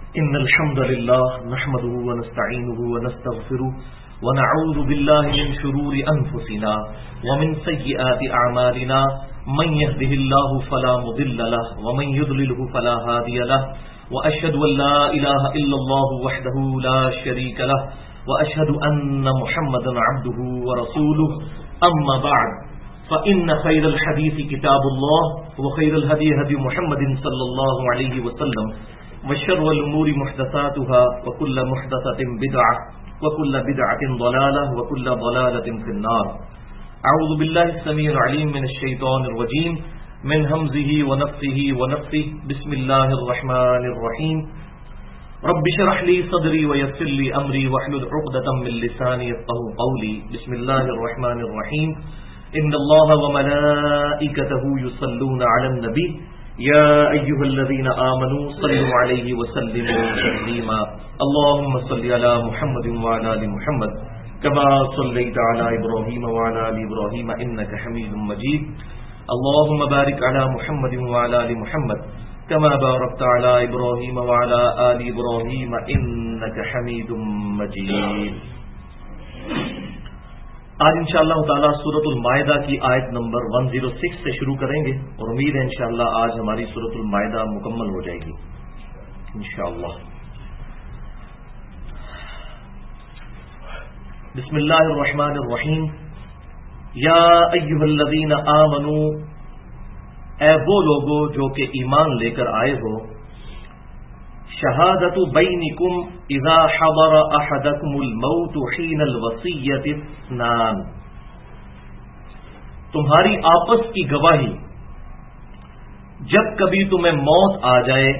إن الحمد لله نحمده ونستعينه ونستغفره ونعوذ بالله من شرور أنفسنا ومن سيئات أعمالنا من يهده الله فلا مضل له ومن يضلله فلا هادي له وأشهد أن لا إله إلا الله وحده لا شريك له وأشهد أن محمدا عبده ورسوله أما بعد فإن خير الحديث كتاب الله وخير الهدي هدي محمد صلى الله عليه وسلم وشر الأمور محدثاتها وكل محدثة بدعة وكل بدعة ضلالة وكل ضلالة في النار. أعوذ بالله السميع العليم من الشيطان الرجيم من همزه ونفثه ونفثه. بسم الله الرحمن الرحيم. رب اشرح لي صدري ويسر لي أمري واحلل عقدة من لساني يفقهوا قولي. بسم الله الرحمن الرحيم. إن الله وملائكته يصلون على النبي يا أيها الذين آمنوا صلوا عليه وسلموا تسليما. اللهم صل على محمد وعلى آل محمد كما صليت على إبراهيم وعلى آل إبراهيم إنك حميد مجيد. اللهم بارك على محمد وعلى آل محمد كما باركت على إبراهيم وعلى آل إبراهيم إنك حميد مجيد. آج انشاءاللہ تعالی سورۃ المائدہ کی آیت نمبر 106 سے شروع کریں گے اور امید ہے انشاءاللہ آج ہماری سورۃ المائدہ مکمل ہو جائے گی انشاءاللہ. بسم اللہ الرحمن الرحیم. یا ایھا الذین آمنوا، اے وہ لوگو جو کہ ایمان لے کر آئے ہو، شہادت بینکم اذا حضر احدکم الموت حین الوصیۃ اثنان، تمہاری آپس کی گواہی جب کبھی تمہیں موت آ جائے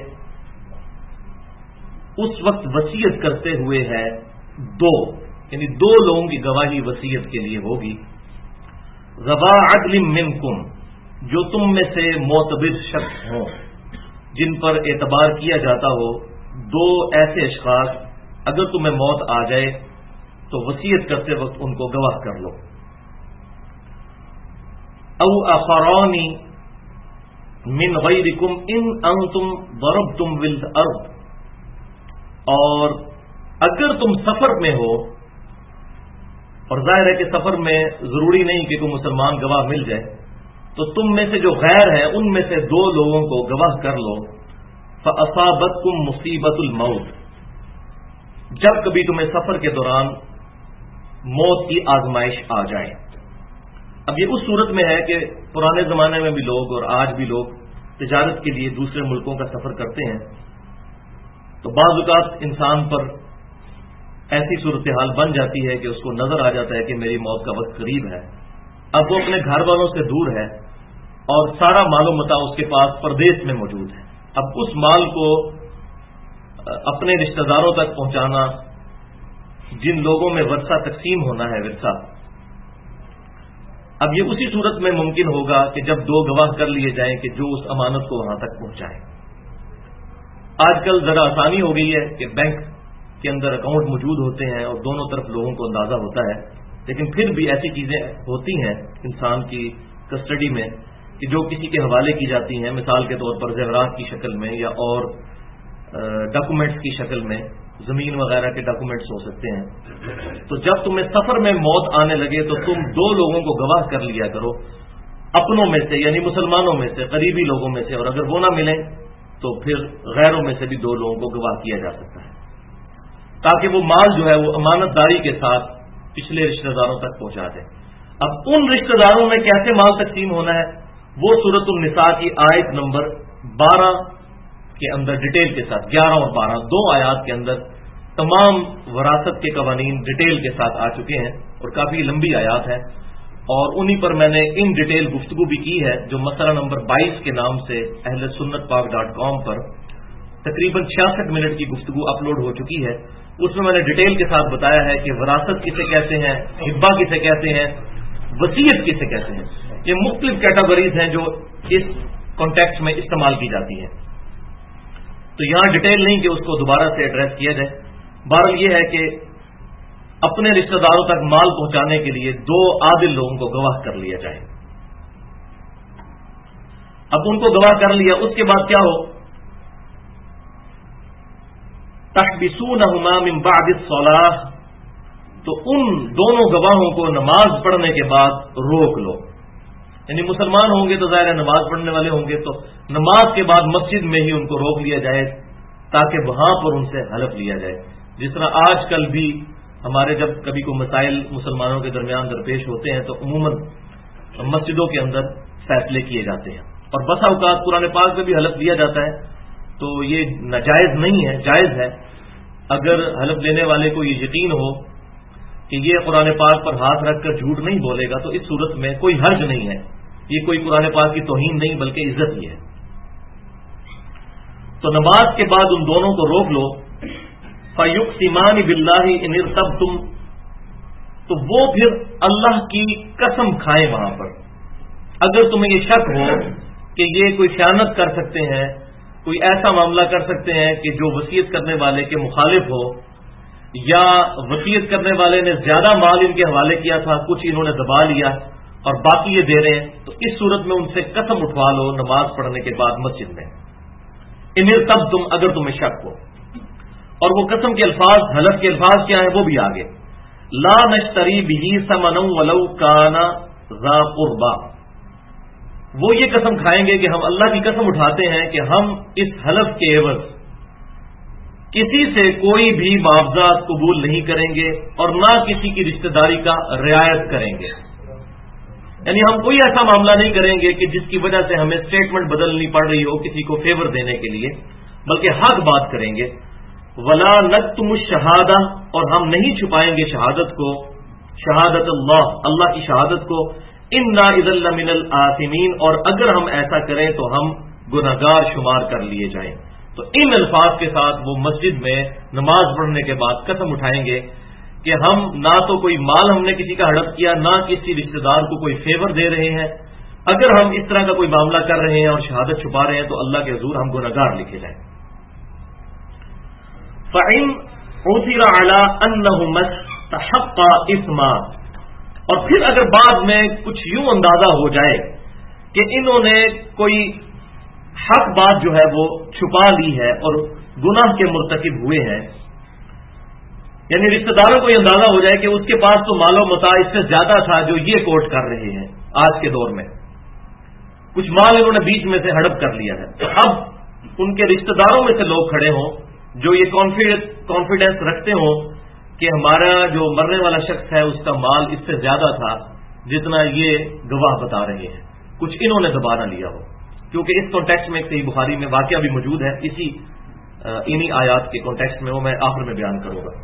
اس وقت وصیت کرتے ہوئے ہے دو، یعنی دو لوگوں کی گواہی وصیت کے لیے ہوگی. ذوا عدل منکم، جو تم میں سے معتبر شخص ہوں، جن پر اعتبار کیا جاتا ہو، دو ایسے اشخاص اگر تمہیں موت آ جائے تو وصیت کرتے وقت ان کو گواہ کر لو. او آخران من غیرکم ان انتم ضربتم فی الارض، اور اگر تم سفر میں ہو، اور ظاہر ہے کہ سفر میں ضروری نہیں کہ کوئی مسلمان گواہ مل جائے، تو تم میں سے جو غیر ہیں ان میں سے دو لوگوں کو گواہ کر لو. فَأَصَابَتْكُمْ مُصِيبَةُ الْمَوْتِ، جب کبھی تمہیں سفر کے دوران موت کی آزمائش آ جائے. اب یہ اس صورت میں ہے کہ پرانے زمانے میں بھی لوگ اور آج بھی لوگ تجارت کے لیے دوسرے ملکوں کا سفر کرتے ہیں، تو بعض اوقات انسان پر ایسی صورتحال بن جاتی ہے کہ اس کو نظر آ جاتا ہے کہ میری موت کا وقت قریب ہے. اب وہ اپنے گھر والوں سے دور ہے اور سارا مال و متاع اس کے پاس پردیس میں موجود ہے. اب اس مال کو اپنے رشتہ داروں تک پہنچانا، جن لوگوں میں ورثہ تقسیم ہونا ہے ورثہ، اب یہ اسی صورت میں ممکن ہوگا کہ جب دو گواہ کر لیے جائیں کہ جو اس امانت کو وہاں تک پہنچائے. آج کل ذرا آسانی ہو گئی ہے کہ بینک کے اندر اکاؤنٹ موجود ہوتے ہیں اور دونوں طرف لوگوں کو اندازہ ہوتا ہے، لیکن پھر بھی ایسی چیزیں ہوتی ہیں انسان کی کسٹڈی میں کہ جو کسی کے حوالے کی جاتی ہیں، مثال کے طور پر زیورات کی شکل میں یا اور ڈاکومنٹس کی شکل میں، زمین وغیرہ کے ڈاکومنٹس ہو سکتے ہیں. تو جب تمہیں سفر میں موت آنے لگے تو تم دو لوگوں کو گواہ کر لیا کرو، اپنوں میں سے یعنی مسلمانوں میں سے، قریبی لوگوں میں سے، اور اگر وہ نہ ملیں تو پھر غیروں میں سے بھی دو لوگوں کو گواہ کیا جا سکتا ہے، تاکہ وہ مال جو ہے وہ امانت داری کے ساتھ پچھلے رشتہ داروں تک پہنچا دیں. اب ان رشتہ داروں میں کیسے مال تقسیم ہونا ہے وہ سورۃ النساء کی آیت نمبر 12 کے اندر ڈیٹیل کے ساتھ، 11 اور 12 دو آیات کے اندر تمام وراثت کے قوانین ڈیٹیل کے ساتھ آ چکے ہیں اور کافی لمبی آیات ہے، اور انہی پر میں نے ان ڈیٹیل گفتگو بھی کی ہے جو مسئلہ نمبر 22 کے نام سے اہل سنت پاک.com پر تقریباً 66 منٹ کی گفتگو اپلوڈ ہو چکی ہے. اس میں نے ڈیٹیل کے ساتھ بتایا ہے کہ وراثت کسے کہتے ہیں، ہبہ کسے کہتے ہیں، وصیت کسے کہتے ہیں. یہ مختلف کیٹیگریز ہیں جو اس کانٹیکسٹ میں استعمال کی جاتی ہیں، تو یہاں ڈیٹیل نہیں کہ اس کو دوبارہ سے ایڈریس کیا جائے. بہرحال یہ ہے کہ اپنے رشتہ داروں تک مال پہنچانے کے لیے دو عادل لوگوں کو گواہ کر لیا جائے. اب ان کو گواہ کر لیا، اس کے بعد کیا ہو تحبسونہما من بعد الصلاۃ، تو ان دونوں گواہوں کو نماز پڑھنے کے بعد روک لو. یعنی مسلمان ہوں گے تو ظاہر ہے نماز پڑھنے والے ہوں گے، تو نماز کے بعد مسجد میں ہی ان کو روک لیا جائے تاکہ وہاں پر ان سے حلف لیا جائے. جس طرح آج کل بھی ہمارے جب کبھی کوئی مسائل مسلمانوں کے درمیان درپیش ہوتے ہیں تو عموماً مسجدوں کے اندر فیصلے کیے جاتے ہیں، اور بسا اوقات قرآن پاک میں بھی حلف لیا جاتا ہے. تو یہ ناجائز نہیں ہے، جائز ہے. اگر حلف لینے والے کو یہ یقین ہو کہ یہ قرآن پاک پر ہاتھ رکھ کر جھوٹ نہیں بولے گا تو اس صورت میں کوئی حرج نہیں ہے. یہ کوئی قرآن پاک کی توہین نہیں بلکہ عزت ہی ہے. تو نماز کے بعد ان دونوں کو روک لو. فَيُقْسِمَانِ بِاللَّهِ إِنِ ارْتَبْتُمْ، تو وہ پھر اللہ کی قسم کھائیں وہاں پر. اگر تمہیں یہ شک ہو کہ یہ کوئی خیانت کر سکتے ہیں، کوئی ایسا معاملہ کر سکتے ہیں کہ جو وصیت کرنے والے کے مخالف ہو، یا وصیت کرنے والے نے زیادہ مال ان کے حوالے کیا تھا، کچھ انہوں نے دبا لیا اور باقی یہ دے رہے ہیں، تو اس صورت میں ان سے قسم اٹھوا لو نماز پڑھنے کے بعد مسجد میں. ان ارتبتم، اگر تمہیں شک ہو. اور وہ قسم کے الفاظ، حلف کے الفاظ کیا ہیں وہ بھی آگے. لا نشتری بہ ثمنا ولو کان ذا قربا، وہ یہ قسم کھائیں گے کہ ہم اللہ کی قسم اٹھاتے ہیں کہ ہم اس حلف کے عوض کسی سے کوئی بھی معاوضہ قبول نہیں کریں گے اور نہ کسی کی رشتہ داری کا رعایت کریں گے. یعنی ہم کوئی ایسا معاملہ نہیں کریں گے کہ جس کی وجہ سے ہمیں اسٹیٹمنٹ بدلنی پڑ رہی ہو کسی کو فیور دینے کے لیے، بلکہ حق بات کریں گے. ولا نکتم الشہادہ، اور ہم نہیں چھپائیں گے شہادت کو، شہادت اللہ، اللہ کی شہادت کو. انا اذا لمن الآثمین، اور اگر ہم ایسا کریں تو ہم گنہگار شمار کر لیے جائیں. تو ان الفاظ کے ساتھ وہ مسجد میں نماز پڑھنے کے بعد قسم اٹھائیں گے کہ ہم نہ تو کوئی مال ہم نے کسی کا ہڑپ کیا، نہ کسی رشتہ دار کو کوئی فیور دے رہے ہیں. اگر ہم اس طرح کا کوئی معاملہ کر رہے ہیں اور شہادت چھپا رہے ہیں تو اللہ کے حضور ہم گنہگار لکھے جائیں. فَإِنْ عُثِرَ عَلَىٰ أَنَّهُمَا اسْتَحَقَّا إِثْمًا، اور پھر اگر بعد میں کچھ یوں اندازہ ہو جائے کہ انہوں نے کوئی حق بات جو ہے وہ چھپا لی ہے اور گناہ کے مرتکب ہوئے ہیں، یعنی رشتہ داروں کو یہ اندازہ ہو جائے کہ اس کے پاس تو مال و متاع اس سے زیادہ تھا جو یہ کوٹ کر رہے ہیں آج کے دور میں، کچھ مال انہوں نے بیچ میں سے ہڑپ کر لیا ہے. تو اب ان کے رشتہ داروں میں سے لوگ کھڑے ہوں جو یہ کانفیڈینس رکھتے ہوں کہ ہمارا جو مرنے والا شخص ہے اس کا مال اس سے زیادہ تھا جتنا یہ گواہ بتا رہے ہیں، کچھ انہوں نے دبا نہ لیا ہو. کیونکہ اس کانٹیکسٹ میں صحیح بخاری میں واقعہ بھی موجود ہے انہی آیات کے کانٹیکسٹ میں، وہ میں آخر میں بیان کروں گا.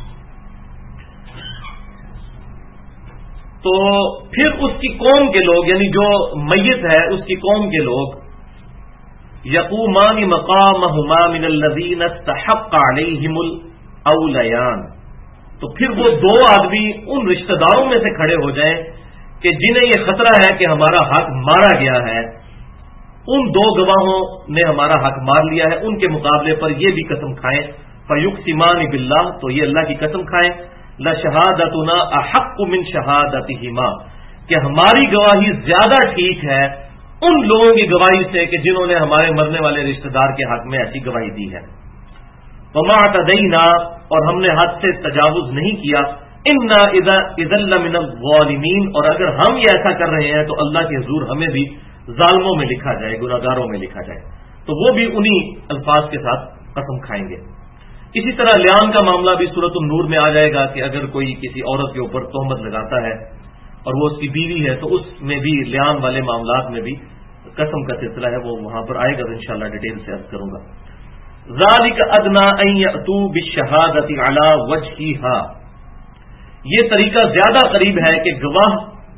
تو پھر اس کی قوم کے لوگ، یعنی جو میت ہے اس کی قوم کے لوگ، یقومان مقامہما من الذین استحق علیہم الاولیان، تو پھر وہ دو آدمی ان رشتہ داروں میں سے کھڑے ہو جائیں کہ جنہیں یہ خطرہ ہے کہ ہمارا حق مارا گیا ہے، ان دو گواہوں نے ہمارا حق مار لیا ہے، ان کے مقابلے پر یہ بھی قسم کھائیں. فیقسمان باللہ، تو یہ اللہ کی قسم کھائیں، لشہادتنا احق من شہادتہما، کہ ہماری گواہی زیادہ ٹھیک ہے ان لوگوں کی گواہی سے کہ جنہوں نے ہمارے مرنے والے رشتہ دار کے حق میں ایسی گواہی دی ہے. وما اعتدینا، اور ہم نے حد سے تجاوز نہیں کیا. انا اذا لمن الظالمین، اور اگر ہم یہ ایسا کر رہے ہیں تو اللہ کے حضور ہمیں بھی ظالموں میں لکھا جائے، گناہگاروں میں لکھا جائے. تو وہ بھی انہی الفاظ کے ساتھ قسم کھائیں گے. اسی طرح لیان کا معاملہ بھی سورۃ النور میں آ جائے گا کہ اگر کوئی کسی عورت کے اوپر تہمت لگاتا ہے اور وہ اس کی بیوی ہے تو اس میں بھی لیان والے معاملات میں بھی قسم کا سلسلہ ہے، وہ وہاں پر آئے گا، انشاءاللہ ڈیٹیل سے عرض کروں گا. ذالک ادنی ان یاتوا بالشہادۃ علی وجہھا، یہ طریقہ زیادہ قریب ہے کہ گواہ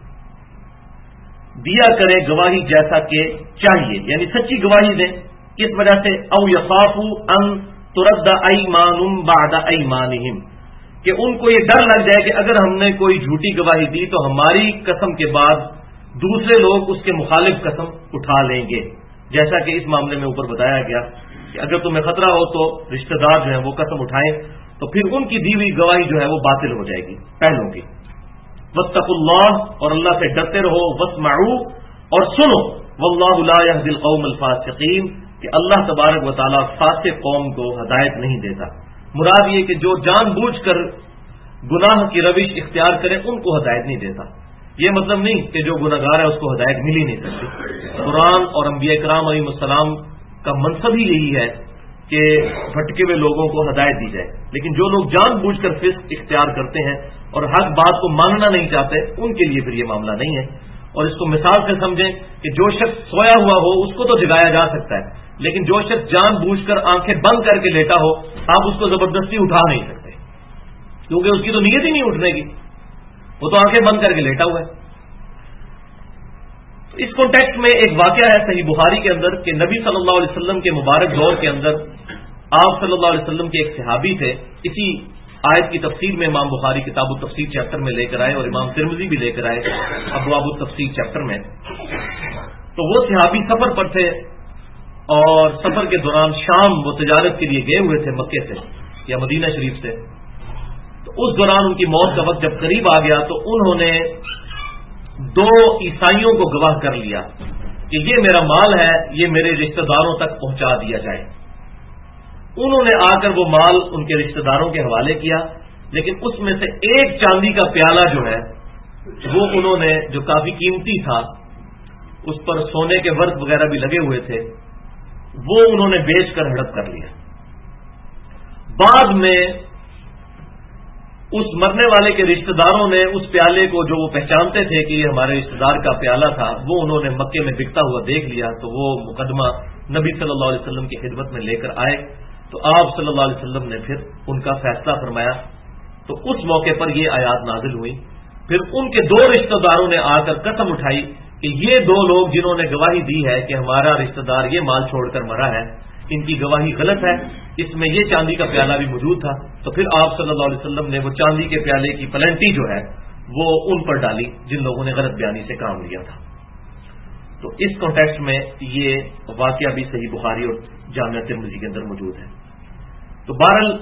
دیا کرے گواہی جیسا کہ چاہیے، یعنی سچی گواہی دیں. کس وجہ سے؟ او یخافوا ان ترد ایمان بعد ایمانہم، کہ ان کو یہ ڈر لگ جائے کہ اگر ہم نے کوئی جھوٹی گواہی دی تو ہماری قسم کے بعد دوسرے لوگ اس کے مخالف قسم اٹھا لیں گے. جیسا کہ اس معاملے میں اوپر بتایا گیا کہ اگر تمہیں خطرہ ہو تو رشتہ دار جو ہیں وہ قسم اٹھائیں تو پھر ان کی دی ہوئی گواہی جو ہے وہ باطل ہو جائے گی پہلوں کی. واتقوا اللہ، اور اللہ سے ڈرتے رہو. واسمعوا، اور سنو. واللہ لا یہدی القوم الفاسقین، کہ اللہ تبارک و تعالیٰ فاسق قوم کو ہدایت نہیں دیتا. مراد یہ کہ جو جان بوجھ کر گناہ کی روش اختیار کرے ان کو ہدایت نہیں دیتا. یہ مطلب نہیں کہ جو گناہگار ہے اس کو ہدایت مل ہی نہیں سکتی. قرآن اور انبیاء کرام علیہ السلام کا منصب ہی یہی ہے کہ بھٹکے ہوئے لوگوں کو ہدایت دی جائے. لیکن جو لوگ جان بوجھ کر فسق اختیار کرتے ہیں اور حق بات کو ماننا نہیں چاہتے ان کے لیے پھر یہ معاملہ نہیں ہے. اور اس کو مثال سے سمجھیں کہ جو شخص سویا ہوا ہو اس کو تو جگایا جا سکتا ہے، لیکن جو شخص جان بوجھ کر آنکھیں بند کر کے لیٹا ہو آپ اس کو زبردستی اٹھا نہیں سکتے، کیونکہ اس کی تو نیت ہی نہیں اٹھنے کی، وہ تو آنکھیں بند کر کے لیٹا ہوا ہے. اس کانٹیکسٹ میں ایک واقعہ ہے صحیح بخاری کے اندر کہ نبی صلی اللہ علیہ وسلم کے مبارک دور کے اندر آپ صلی اللہ علیہ وسلم کے ایک صحابی تھے. اسی آیت کی تفسیر میں امام بخاری کتاب التفسیر چیپٹر میں لے کر آئے اور امام ترمذی بھی لے کر آئے ابواب التفسیر چیپٹر میں. تو وہ صحابی سفر پر تھے اور سفر کے دوران شام وہ تجارت کے لیے گئے ہوئے تھے مکے سے یا مدینہ شریف سے. تو اس دوران ان کی موت کا وقت جب قریب آ گیا تو انہوں نے 2 عیسائیوں کو گواہ کر لیا کہ یہ میرا مال ہے، یہ میرے رشتہ داروں تک پہنچا دیا جائے. انہوں نے آ کر وہ مال ان کے رشتہ داروں کے حوالے کیا، لیکن اس میں سے ایک چاندی کا پیالہ جو ہے وہ انہوں نے، جو کافی قیمتی تھا، اس پر سونے کے ورق وغیرہ بھی لگے ہوئے تھے، وہ انہوں نے بیچ کر ہڑپ کر لیا. بعد میں اس مرنے والے کے رشتہ داروں نے اس پیالے کو، جو وہ پہچانتے تھے کہ یہ ہمارے رشتہ دار کا پیالہ تھا، وہ انہوں نے مکے میں بکتا ہوا دیکھ لیا. تو وہ مقدمہ نبی صلی اللہ علیہ وسلم کی خدمت میں لے کر آئے. تو آپ صلی اللہ علیہ وسلم نے پھر ان کا فیصلہ فرمایا. تو اس موقع پر یہ آیات نازل ہوئی. پھر ان کے 2 رشتہ داروں نے آ کر قسم اٹھائی کہ یہ 2 لوگ جنہوں نے گواہی دی ہے کہ ہمارا رشتہ دار یہ مال چھوڑ کر مرا ہے، ان کی گواہی غلط ہے، اس میں یہ چاندی کا پیالہ بھی موجود تھا. تو پھر آپ صلی اللہ علیہ وسلم نے وہ چاندی کے پیالے کی پلنٹی جو ہے وہ ان پر ڈالی جن لوگوں نے غلط بیانی سے کام لیا تھا. تو اس کانٹیکسٹ میں یہ واقعہ بھی صحیح بخاری اور جامعہ ترمذی کے اندر موجود ہے. تو بہرحال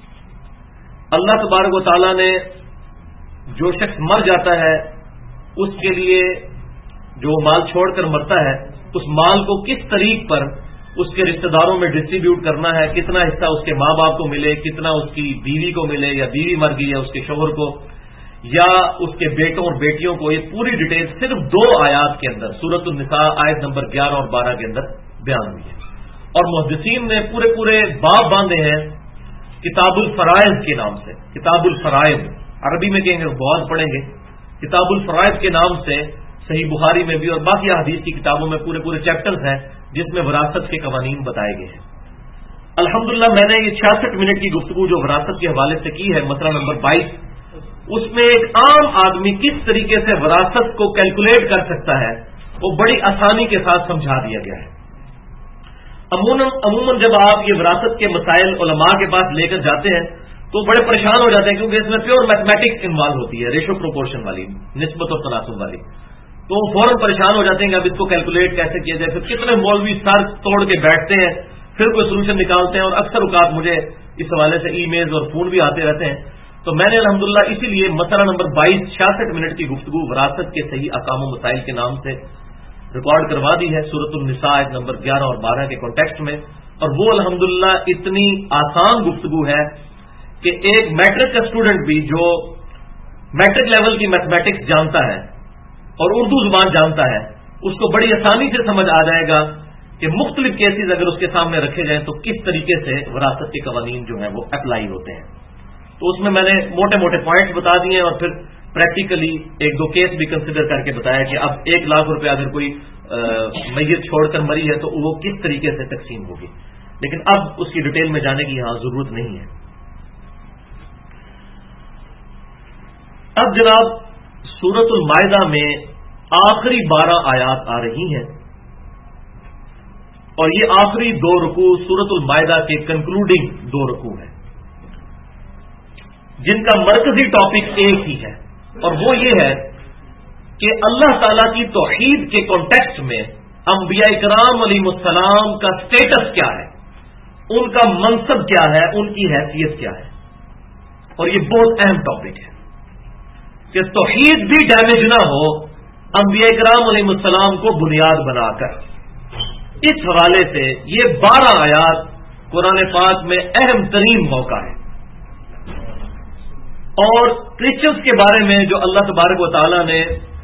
اللہ تبارک و تعالیٰ نے جو شخص مر جاتا ہے اس کے لیے جو مال چھوڑ کر مرتا ہے اس مال کو کس طریق پر اس کے رشتہ داروں میں ڈسٹریبیوٹ کرنا ہے، کتنا حصہ اس کے ماں باپ کو ملے، کتنا اس کی بیوی کو ملے، یا بیوی مر گئی ہے اس کے شوہر کو یا اس کے بیٹوں اور بیٹیوں کو، یہ پوری ڈیٹیل صرف 2 آیات کے اندر سورۃ النساء آیت نمبر 11 اور 12 کے اندر بیان ہوئی ہے. اور محدثین نے پورے باب باندھے ہیں کتاب الفرائض کے نام سے. کتاب الفرائض عربی میں کہیں گے، بہت پڑھیں گے. کتاب الفرائض کے نام سے صحیح بخاری میں بھی اور باقی حدیث کی کتابوں میں پورے چیپٹرز ہیں جس میں وراثت کے قوانین بتائے گئے ہیں. الحمدللہ میں نے یہ 66 منٹ کی گفتگو جو وراثت کے حوالے سے کی ہے، مسئلہ نمبر 22، اس میں ایک عام آدمی کس طریقے سے وراثت کو کیلکولیٹ کر سکتا ہے وہ بڑی آسانی کے ساتھ سمجھا دیا گیا ہے. عموماً جب آپ یہ وراثت کے مسائل علماء کے پاس لے کر جاتے ہیں تو بڑے پریشان ہو جاتے ہیں، کیونکہ اس میں پیور میتھمیٹکس انوالو ہوتی ہے، ریشو پروپورشن والی، نسبت اور تناسب والی. تو فوراً پریشان ہو جاتے ہیں کہ اب اس کو کیلکولیٹ کیسے کیا جائے. پھر کتنے مولوی سر توڑ کے بیٹھتے ہیں، پھر کوئی سولوشن نکالتے ہیں، اور اکثر اوقات مجھے اس حوالے سے ای میلز اور فون بھی آتے رہتے ہیں. تو میں نے الحمدللہ اسی لیے مسئلہ نمبر 22 66 منٹ کی گفتگو وراثت کے صحیح احکام و مسائل کے نام سے ریکارڈ کروا دی ہے سورۃ النساء آیت نمبر 11 اور 12 کے کانٹیکسٹ میں. اور وہ الحمدللہ اتنی آسان گفتگو ہے کہ ایک میٹرک کا اسٹوڈنٹ بھی جو میٹرک لیول کی میتھمیٹکس جانتا ہے اور اردو زبان جانتا ہے اس کو بڑی آسانی سے سمجھ آ جائے گا کہ مختلف کیسز اگر اس کے سامنے رکھے جائیں تو کس طریقے سے وراثت کے قوانین جو ہیں وہ اپلائی ہوتے ہیں. تو اس میں نے موٹے پوائنٹس بتا دیے اور پھر پریکٹیکلی 1-2 کیس بھی کنسیڈر کر کے بتایا کہ اب 1 لاکھ روپے اگر کوئی میت چھوڑ کر مری ہے تو وہ کس طریقے سے تقسیم ہوگی. لیکن اب اس کی ڈیٹیل میں جانے کی یہاں ضرورت نہیں ہے. اب جناب سورۃ المائدہ میں آخری 12 آیات آ رہی ہیں اور یہ آخری 2 رکوع سورۃ المائدہ کے کنکلوڈنگ 2 رکوع ہیں جن کا مرکزی ٹاپک ایک ہی ہے، اور وہ یہ ہے کہ اللہ تعالی کی توحید کے کانٹیکسٹ میں انبیاء کرام علیہ السلام کا سٹیٹس کیا ہے، ان کا منصب کیا ہے، ان کی حیثیت کیا ہے. اور یہ بہت اہم ٹاپک ہے کہ توحید بھی ڈیمیج نہ ہو انبیاء کرام علیہ السلام کو بنیاد بنا کر. اس حوالے سے یہ 12 آیات قرآن پاک میں اہم ترین موقع ہے. اور کرسچنس کے بارے میں جو اللہ تبارک و تعالی نے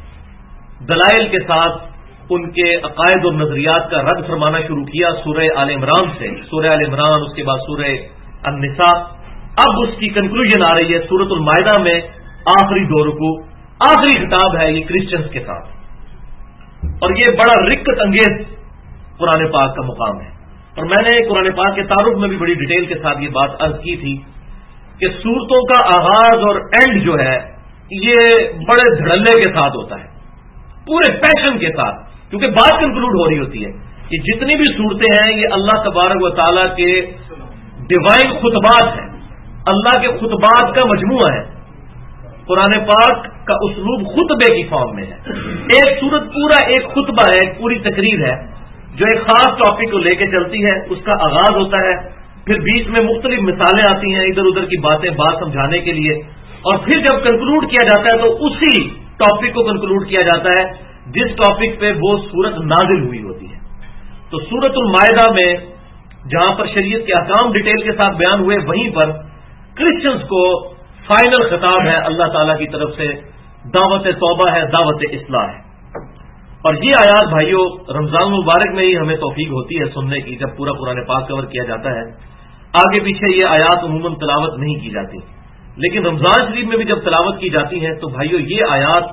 دلائل کے ساتھ ان کے عقائد اور نظریات کا رد فرمانا شروع کیا سورہ آل عمران سے، سورہ آل عمران، اس کے بعد سورہ النساء، اب اس کی کنکلوژن آ رہی ہے سورۃ المائدہ میں آخری 2 رکوع، آخری خطاب ہے یہ کرسچنس کے ساتھ، اور یہ بڑا رکت انگیز قرآن پاک کا مقام ہے۔ اور میں نے قرآن پاک کے تعارف میں بھی بڑی ڈیٹیل کے ساتھ یہ بات عرض کی تھی کہ سورتوں کا آغاز اور اینڈ جو ہے یہ بڑے دھڑلے کے ساتھ ہوتا ہے، پورے پیشن کے ساتھ، کیونکہ بات کنکلوڈ ہو رہی ہوتی ہے کہ جتنی بھی صورتیں ہیں یہ اللہ تبارک و تعالیٰ کے ڈیوائن خطبات ہیں، اللہ کے خطبات کا مجموعہ ہے۔ قرآن پاک کا اسلوب خطبے کی فارم میں ہے، ایک سورت پورا ایک خطبہ ہے، ایک پوری تقریر ہے جو ایک خاص ٹاپک کو لے کے چلتی ہے، اس کا آغاز ہوتا ہے، پھر بیچ میں مختلف مثالیں آتی ہیں ادھر ادھر کی بات سمجھانے کے لیے، اور پھر جب کنکلوڈ کیا جاتا ہے تو اسی ٹاپک کو کنکلوڈ کیا جاتا ہے جس ٹاپک پہ وہ سورت نازل ہوئی ہوتی ہے۔ تو سورۃ المائدہ میں جہاں پر شریعت کے احکام ڈیٹیل کے ساتھ بیان ہوئے، وہیں پر کرسچنس کو فائنل خطاب ہے اللہ تعالیٰ کی طرف سے، دعوت توبہ ہے، دعوت اصلاح ہے۔ اور یہ آیات بھائیوں رمضان المبارک میں ہی ہمیں توفیق ہوتی ہے سننے کی، جب پورا قرآن پاک کور کیا جاتا ہے، آگے پیچھے یہ آیات عموماً تلاوت نہیں کی جاتی، لیکن رمضان شریف میں بھی جب تلاوت کی جاتی ہے تو بھائیوں یہ آیات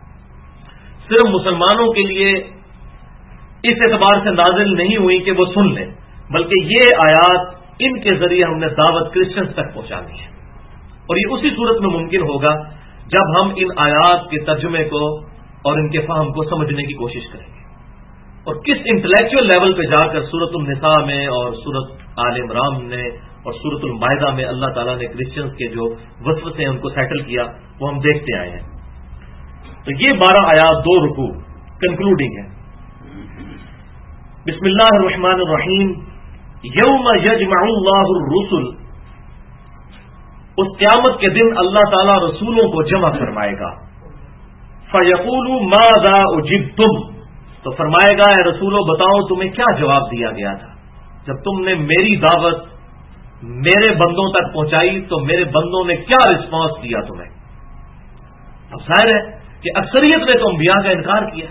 صرف مسلمانوں کے لیے اس اعتبار سے نازل نہیں ہوئی کہ وہ سن لیں، بلکہ یہ آیات ان کے ذریعے ہم نے دعوت کرسچنس تک پہنچانی ہے، اور یہ اسی صورت میں ممکن ہوگا جب ہم ان آیات کے ترجمے کو اور ان کے فہم کو سمجھنے کی کوشش کریں گے، اور کس انٹلیکچوئل لیول پہ جا کر سورۃ النساء میں اور سورۃ آل عمران میں اور سورۃ المائدہ میں اللہ تعالیٰ نے کرسچنس کے جو وسوسے ہیں ان کو سیٹل کیا، وہ ہم دیکھتے آئے ہیں۔ تو یہ 12 آیات 2 رکوع کنکلوڈنگ ہے۔ بسم اللہ الرحمن الرحیم، یوم یجمع اللہ الرسل، اس قیامت کے دن اللہ تعالیٰ رسولوں کو جمع فرمائے گا، فَيَقُولُ مَاذَا أُجِبْتُمْ، تو فرمائے گا اے رسولو بتاؤ تمہیں کیا جواب دیا گیا تھا جب تم نے میری دعوت میرے بندوں تک پہنچائی، تو میرے بندوں نے کیا رسپانس دیا تمہیں؟ اب ظاہر ہے کہ اکثریت نے تو انبیاء کا انکار کیا۔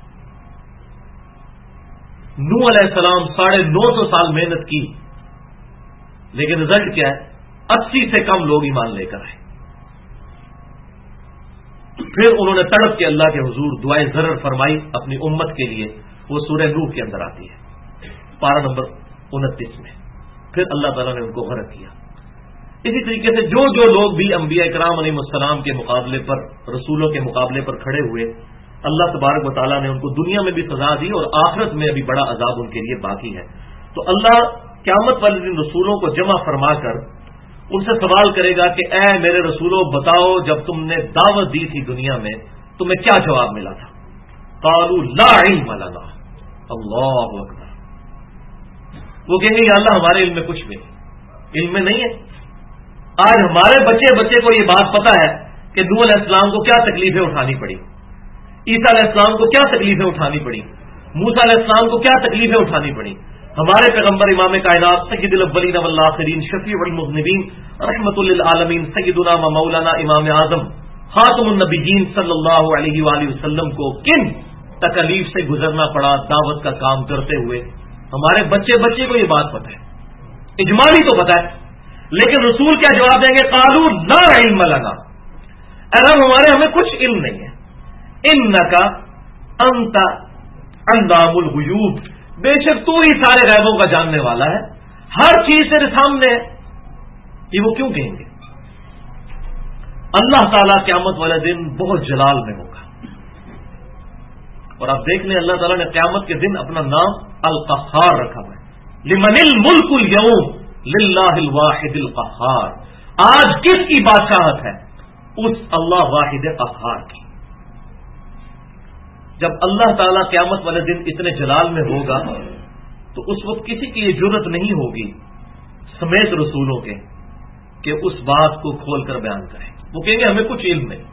نوح علیہ السلام 950 سال محنت کی، لیکن رزلٹ کیا ہے؟ 80 سے کم لوگ ایمان لے کر آئے۔ پھر انہوں نے تڑپ کے اللہ کے حضور دعائے ضرر فرمائی اپنی امت کے لیے، وہ سورہ نوح کے اندر آتی ہے، پارہ نمبر 29 میں۔ پھر اللہ تعالیٰ نے ان کو غرق کیا۔ اسی طریقے سے جو لوگ بھی انبیاء کرام علیہ السلام کے مقابلے پر، رسولوں کے مقابلے پر کھڑے ہوئے، اللہ تبارک و تعالیٰ نے ان کو دنیا میں بھی سزا دی اور آخرت میں ابھی بڑا عذاب ان کے لیے باقی ہے۔ تو اللہ قیامت والے دن رسولوں کو جمع فرما کر ان سے سوال کرے گا کہ اے میرے رسولوں بتاؤ جب تم نے دعوت دی تھی دنیا میں تمہیں کیا جواب ملا تھا؟ قالوا لا علم لنا، اللہ اکبر، وہ کہیں گے یا اللہ ہمارے علم میں کچھ بھی نہیں، علم میں نہیں ہے۔ آج ہمارے بچے کو یہ بات پتا ہے کہ نوح علیہ السلام کو کیا تکلیفیں اٹھانی پڑی، عیسیٰ علیہ السلام کو کیا تکلیفیں اٹھانی پڑی، موسیٰ علیہ السلام کو کیا تکلیفیں اٹھانی پڑی، ہمارے پیغمبر امام کائنات سید الاولین والآخرین شفیع المذنبین رحمت للعالمین سیدنا و مولانا امام اعظم خاتم النبیین صلی اللہ علیہ وآلہ وسلم کو کن تکلیف سے گزرنا پڑا دعوت کا کام کرتے ہوئے، ہمارے بچے کو یہ بات پتہ ہے، اجمالی تو پتہ ہے، لیکن رسول کیا جواب دیں گے؟ قالوا لا علم لنا، اے رب ہمیں کچھ علم نہیں ہے، انک انت علام الغیوب، بے شک تو ہی سارے غیبوں کا جاننے والا ہے، ہر چیز تیرے سامنے ہے۔ یہ وہ کیوں کہیں گے؟ اللہ تعالیٰ قیامت والے دن بہت جلال میں ہوگا، اور آپ دیکھ لیں اللہ تعالیٰ نے قیامت کے دن اپنا نام القہار رکھا ہے، لمن الملک اليوم للہ الواحد القہار، آج کس کی بادشاہت ہے؟ اس اللہ واحد قہار کی۔ جب اللہ تعالیٰ قیامت والے دن اتنے جلال میں ہوگا تو اس وقت کسی کی یہ جرت نہیں ہوگی سمیت رسولوں کے کہ اس بات کو کھول کر بیان کریں، وہ کہیں گے ہمیں کچھ علم نہیں۔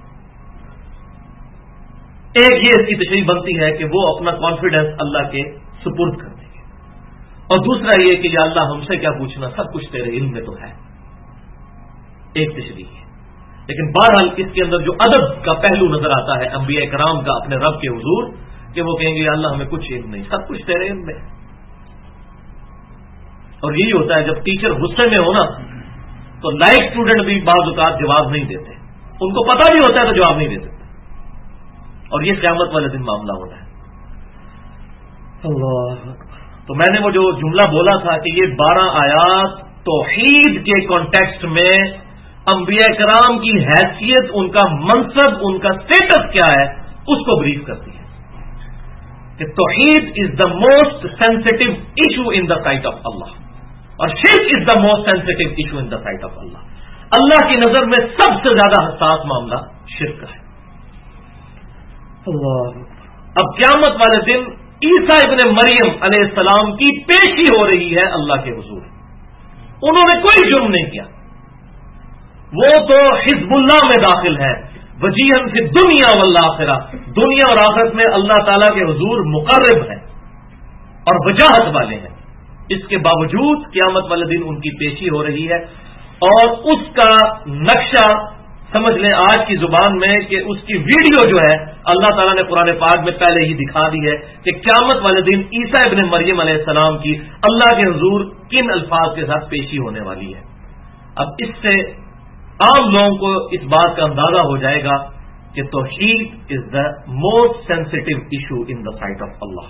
ایک یہ اس کی تشریح بنتی ہے کہ وہ اپنا کانفیڈنس اللہ کے سپرد کر دیں گے، اور دوسرا یہ کہ یا اللہ ہم سے کیا پوچھنا، سب کچھ تیرے علم میں تو ہے، ایک تشریح ہے۔ لیکن بہرحال اس کے اندر جو ادب کا پہلو نظر آتا ہے انبیاء کرام کا اپنے رب کے حضور، کہ وہ کہیں گے اللہ ہمیں کچھ علم نہیں، سب کچھ تیرے علم میں۔ اور یہی ہوتا ہے جب ٹیچر غصے میں ہو نا تو لائک اسٹوڈنٹ بھی بعض اوقات جواب نہیں دیتے، ان کو پتہ بھی ہوتا ہے تو جواب نہیں دیتے، اور یہ قیامت والے دن معاملہ ہوتا ہے۔ اللہ، تو میں نے وہ جو جملہ بولا تھا کہ یہ 12 آیات توحید کے کانٹیکسٹ میں انبیاء کرام کی حیثیت، ان کا منصب، ان کا اسٹیٹس کیا ہے، اس کو بریف کرتی ہے کہ توحید is the most sensitive issue in the sight of Allah, اور شرک is the most sensitive issue in the sight of Allah. اللہ کی نظر میں سب سے زیادہ حساس معاملہ شرک کا ہے۔ اللہ، اب قیامت والے دن عیسیٰ ابن مریم علیہ السلام کی پیشی ہو رہی ہے اللہ کے حضور۔ انہوں نے کوئی جرم نہیں کیا، وہ تو حزب اللہ میں داخل ہے، وجیہن فی الدنیا والآخرہ، دنیا اور آخرت میں اللہ تعالیٰ کے حضور مقرب ہیں اور وجاہت والے ہیں۔ اس کے باوجود قیامت والے دن ان کی پیشی ہو رہی ہے، اور اس کا نقشہ سمجھ لیں آج کی زبان میں کہ اس کی ویڈیو جو ہے اللہ تعالیٰ نے قرآن پاک میں پہلے ہی دکھا دی ہے کہ قیامت والے دن عیسیٰ ابن مریم علیہ السلام کی اللہ کے حضور کن الفاظ کے ساتھ پیشی ہونے والی ہے۔ اب اس سے عام لوگوں کو اس بات کا اندازہ ہو جائے گا کہ توحید is the most sensitive issue in the sight of Allah.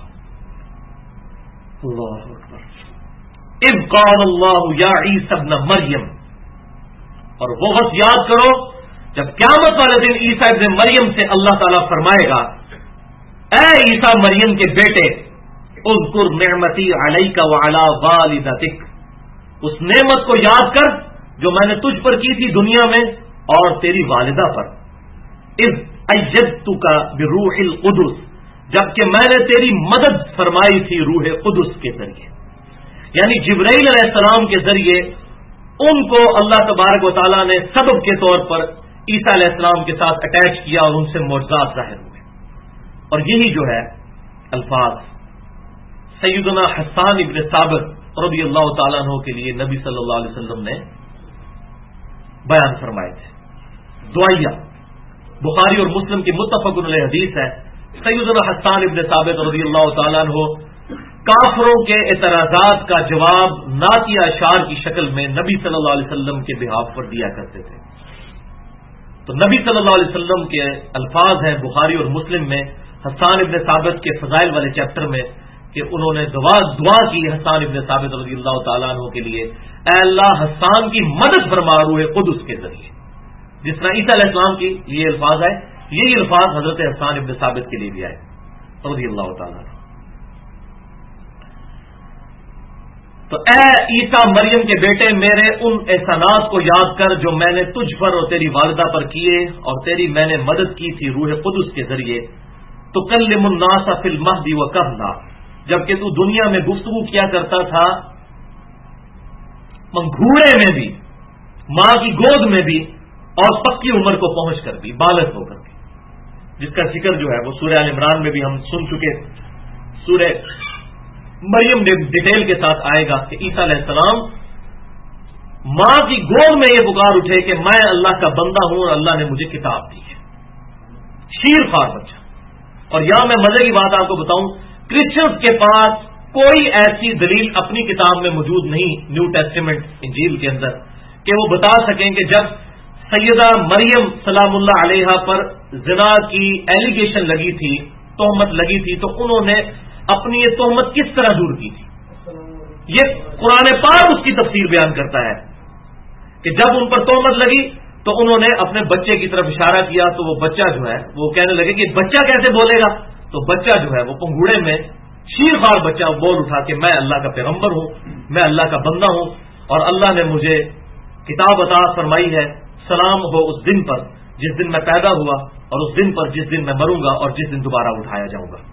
اللہ اکبر۔ اذ قال اللہ یا عیسی ابن مریم، اور وہ وقت یاد کرو جب قیامت والے دن عیسیٰ ابن مریم سے اللہ تعالیٰ فرمائے گا، اے عیسیٰ مریم کے بیٹے، اذکر نعمتی علیک وعلی والدتک، اس نعمت کو یاد کر جو میں نے تجھ پر کی تھی دنیا میں اور تیری والدہ پر، اذ ایدتک بروح القدس، جبکہ میں نے تیری مدد فرمائی تھی روح قدس کے ذریعے، یعنی جبرائیل علیہ السلام کے ذریعے ان کو اللہ تبارک و تعالیٰ نے سبب کے طور پر عیسیٰ علیہ السلام کے ساتھ اٹیچ کیا اور ان سے معجزات ظاہر ہوئے۔ اور یہی جو ہے الفاظ سیدنا حسان ابن ثابت رضی اللہ تعالیٰ عنہ کے لیے نبی صلی اللہ علیہ وسلم نے بیان فرمائے تھے۔ دعائیہ بخاری اور مسلم کی متفق علیہ حدیث ہے، سیدنا حسان ابن ثابت رضی اللہ تعالیٰ عنہ کافروں کے اعتراضات کا جواب نعتیہ اشعار کی شکل میں نبی صلی اللہ علیہ وسلم کے بہاف پر دیا کرتے تھے۔ تو نبی صلی اللہ علیہ وسلم کے الفاظ ہیں بخاری اور مسلم میں حسان ابن ثابت کے فضائل والے چیپٹر میں کہ انہوں نے دعا کی حسان ابن ثابت رضی اللہ تعالیٰ عنہ کے لیے، اے اللہ حسان کی مدد فرما روح قدس کے ذریعے، جس طرح عیسیٰ علیہ السلام کی یہ الفاظ ہے، یہی الفاظ حضرت حسان ابن ثابت کے لیے بھی آئے رضی اللہ تعالیٰ عنہ۔ تو اے عیسیٰ مریم کے بیٹے، میرے ان احسانات کو یاد کر جو میں نے تجھ پر اور تیری والدہ پر کیے، اور تیری میں نے مدد کی تھی روح قدس کے ذریعے، تکلم الناس فی المہد وکہلا، جبکہ تو دنیا میں گفتگو کیا کرتا تھا منگھوڑے میں بھی، ماں کی گود میں بھی، اور پکی عمر کو پہنچ کر بھی، بالغ ہو کر بھی، جس کا ذکر جو ہے وہ سورہ آل عمران میں بھی ہم سن چکے، سورہ مریم ڈیٹیل کے ساتھ آئے گا کہ عیسیٰ علیہ السلام ماں کی گود میں یہ پکار اٹھے کہ میں اللہ کا بندہ ہوں اور اللہ نے مجھے کتاب دی ہے، شیر خوار بچہ۔ اور یہاں میں مزے کی بات آپ کو بتاؤں، کرسچنز کے پاس کوئی ایسی دلیل اپنی کتاب میں موجود نہیں، نیو ٹیسٹیمنٹ انجیل کے اندر، کہ وہ بتا سکیں کہ جب سیدہ مریم سلام اللہ علیہا پر زنا کی ایلیگیشن لگی تھی، تہمت لگی تھی، تو انہوں نے اپنی یہ تہمت کس طرح دور کی تھی۔ یہ قرآن پاک اس کی تفسیر بیان کرتا ہے کہ جب ان پر تہمت لگی تو انہوں نے اپنے بچے کی طرف اشارہ کیا، تو وہ بچہ جو ہے وہ کہنے لگے کہ بچہ کیسے بولے گا، تو بچہ جو ہے وہ پنگوڑے میں شیر خوار بچہ بول اٹھا کہ میں اللہ کا پیغمبر ہوں، میں اللہ کا بندہ ہوں، اور اللہ نے مجھے کتاب عطا فرمائی ہے، سلام ہو اس دن پر جس دن میں پیدا ہوا، اور اس دن پر جس دن میں مروں گا اور جس دن دوبارہ اٹھایا جاؤں گا۔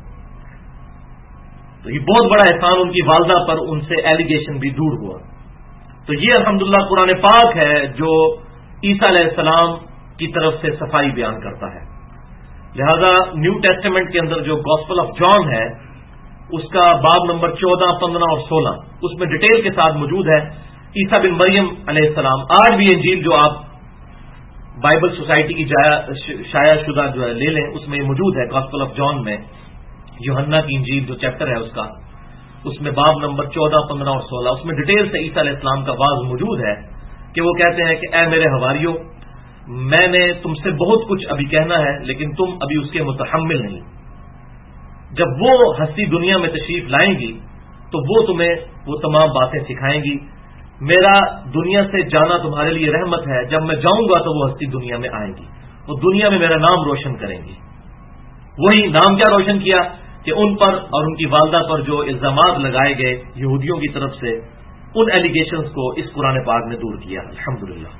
تو یہ بہت بڑا احسان ان کی والدہ پر ان سے ایلیگیشن بھی دور ہوا۔ تو یہ الحمدللہ قرآن پاک ہے جو عیسیٰ علیہ السلام کی طرف سے صفائی بیان کرتا ہے۔ لہذا نیو ٹیسٹیمنٹ کے اندر جو گاسپل آف جان ہے اس کا باب نمبر 14، 15 اور 16 اس میں ڈیٹیل کے ساتھ موجود ہے عیسیٰ بن مریم علیہ السلام۔ آج بھی انجیل جو آپ بائبل سوسائٹی کی شائع شدہ جو ہے لے لیں، اس میں موجود ہے گاسپل آف جان میں، یوحنا کی انجیل جو چیپٹر ہے اس میں باب نمبر 14، 15 اور 16 اس میں ڈیٹیل سے عیسیٰ علیہ السلام کا واعظ موجود ہے کہ وہ کہتے ہیں کہ اے میرے حواریوں، میں نے تم سے بہت کچھ ابھی کہنا ہے لیکن تم ابھی اس کے متحمل نہیں۔ جب وہ ہستی دنیا میں تشریف لائیں گی تو وہ تمہیں وہ تمام باتیں سکھائیں گی۔ میرا دنیا سے جانا تمہارے لیے رحمت ہے، جب میں جاؤں گا تو وہ ہستی دنیا میں آئیں گی، وہ دنیا میں میرا نام روشن کریں گی۔ وہی نام کیا روشن کیا کہ ان پر اور ان کی والدہ پر جو الزامات لگائے گئے یہودیوں کی طرف سے، ان ایلیگیشنز کو اس قرآن پاک نے دور کیا، الحمدللہ۔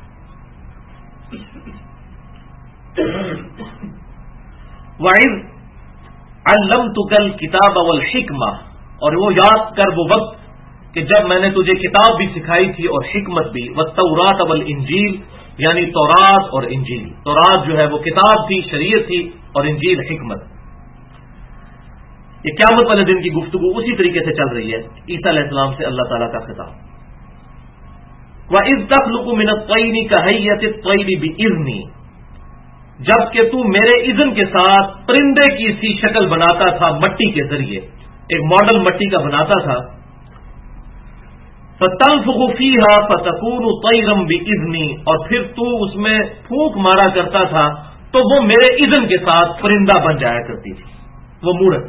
وَإِذْ عَلَّمْتُكَ الْكِتَابَ وَالْحِكْمَةَ، اور وہ یاد کر وہ وقت کہ جب میں نے تجھے کتاب بھی سکھائی تھی اور حکمت بھی، وَالتَّوْرَاةَ وَالْإِنْجِيلَ، یعنی تورات اور انجیل۔ تورات جو ہے وہ کتاب تھی، شریعت تھی، اور انجیل حکمت۔ یہ قیامت والے دن کی گفتگو اسی طریقے سے چل رہی ہے، عیسیٰ علیہ السلام سے اللہ تعالیٰ کا خطاب۔ وَإِذْ تَخْلُقُ مِنَ الطَّيْرِ كَهَيْئَةِ الطَّيْرِ بِإِذْنِي، جب کہ تو میرے اذن کے ساتھ پرندے کی سی شکل بناتا تھا مٹی کے ذریعے، ایک ماڈل مٹی کا بناتا تھا۔ فَتَنفُخُ فِيهَا فَتَكُونُ طَيْرًا بِإِذْنِي، اور پھر تو اس میں پھونک مارا کرتا تھا تو وہ میرے اذن کے ساتھ پرندہ بن جایا کرتی تھی، وہ مورت۔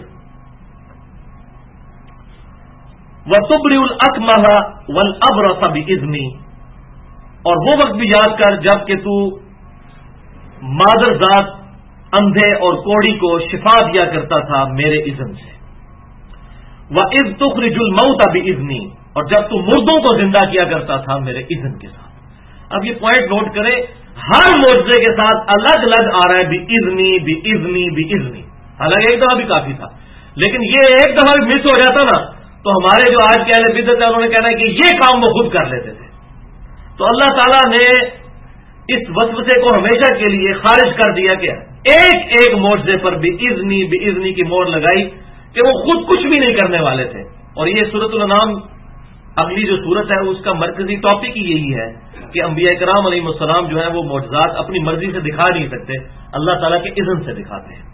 وَتُبْرِئُ الْأَكْمَحَ وَالْأَبْرَصَ بِإِذْنِي، اور وہ وقت بھی یاد کر جب کہ تو مادر ذات اندھے اور کوڑی کو شفا دیا کرتا تھا میرے اذن سے۔ وَإِذْ تُخْرِجُ الْمَوْتَ بِإِذْنِي، اور جب تو مردوں کو زندہ کیا کرتا تھا میرے اذن کے ساتھ۔ اب یہ پوائنٹ نوٹ کریں، ہر معجزے کے ساتھ الگ الگ آ رہا ہے بِإِذْنِي بِإِذْنِي بِإِذْنِي، حالانکہ ایک دفعہ بھی کافی تھا، لیکن یہ ایک دفعہ بھی مس ہو جاتا نا تو ہمارے جو آج کے اہل بدعت ہیں انہوں نے کہنا ہے کہ یہ کام وہ خود کر لیتے تھے۔ تو اللہ تعالیٰ نے اس وسوسے کو ہمیشہ کے لیے خارج کر دیا کہ ایک ایک معجزے پر بِإِذْنِي بِإِذْنِي کی مہر لگائی کہ وہ خود کچھ بھی نہیں کرنے والے تھے۔ اور یہ سورۃ الانعام اگلی جو سورت ہے اس کا مرکزی ٹاپک ہی یہی ہے کہ انبیاء کرام علیہ السلام جو ہے وہ معجزات اپنی مرضی سے دکھا نہیں سکتے، اللہ تعالیٰ کے اذن سے دکھاتے ہیں۔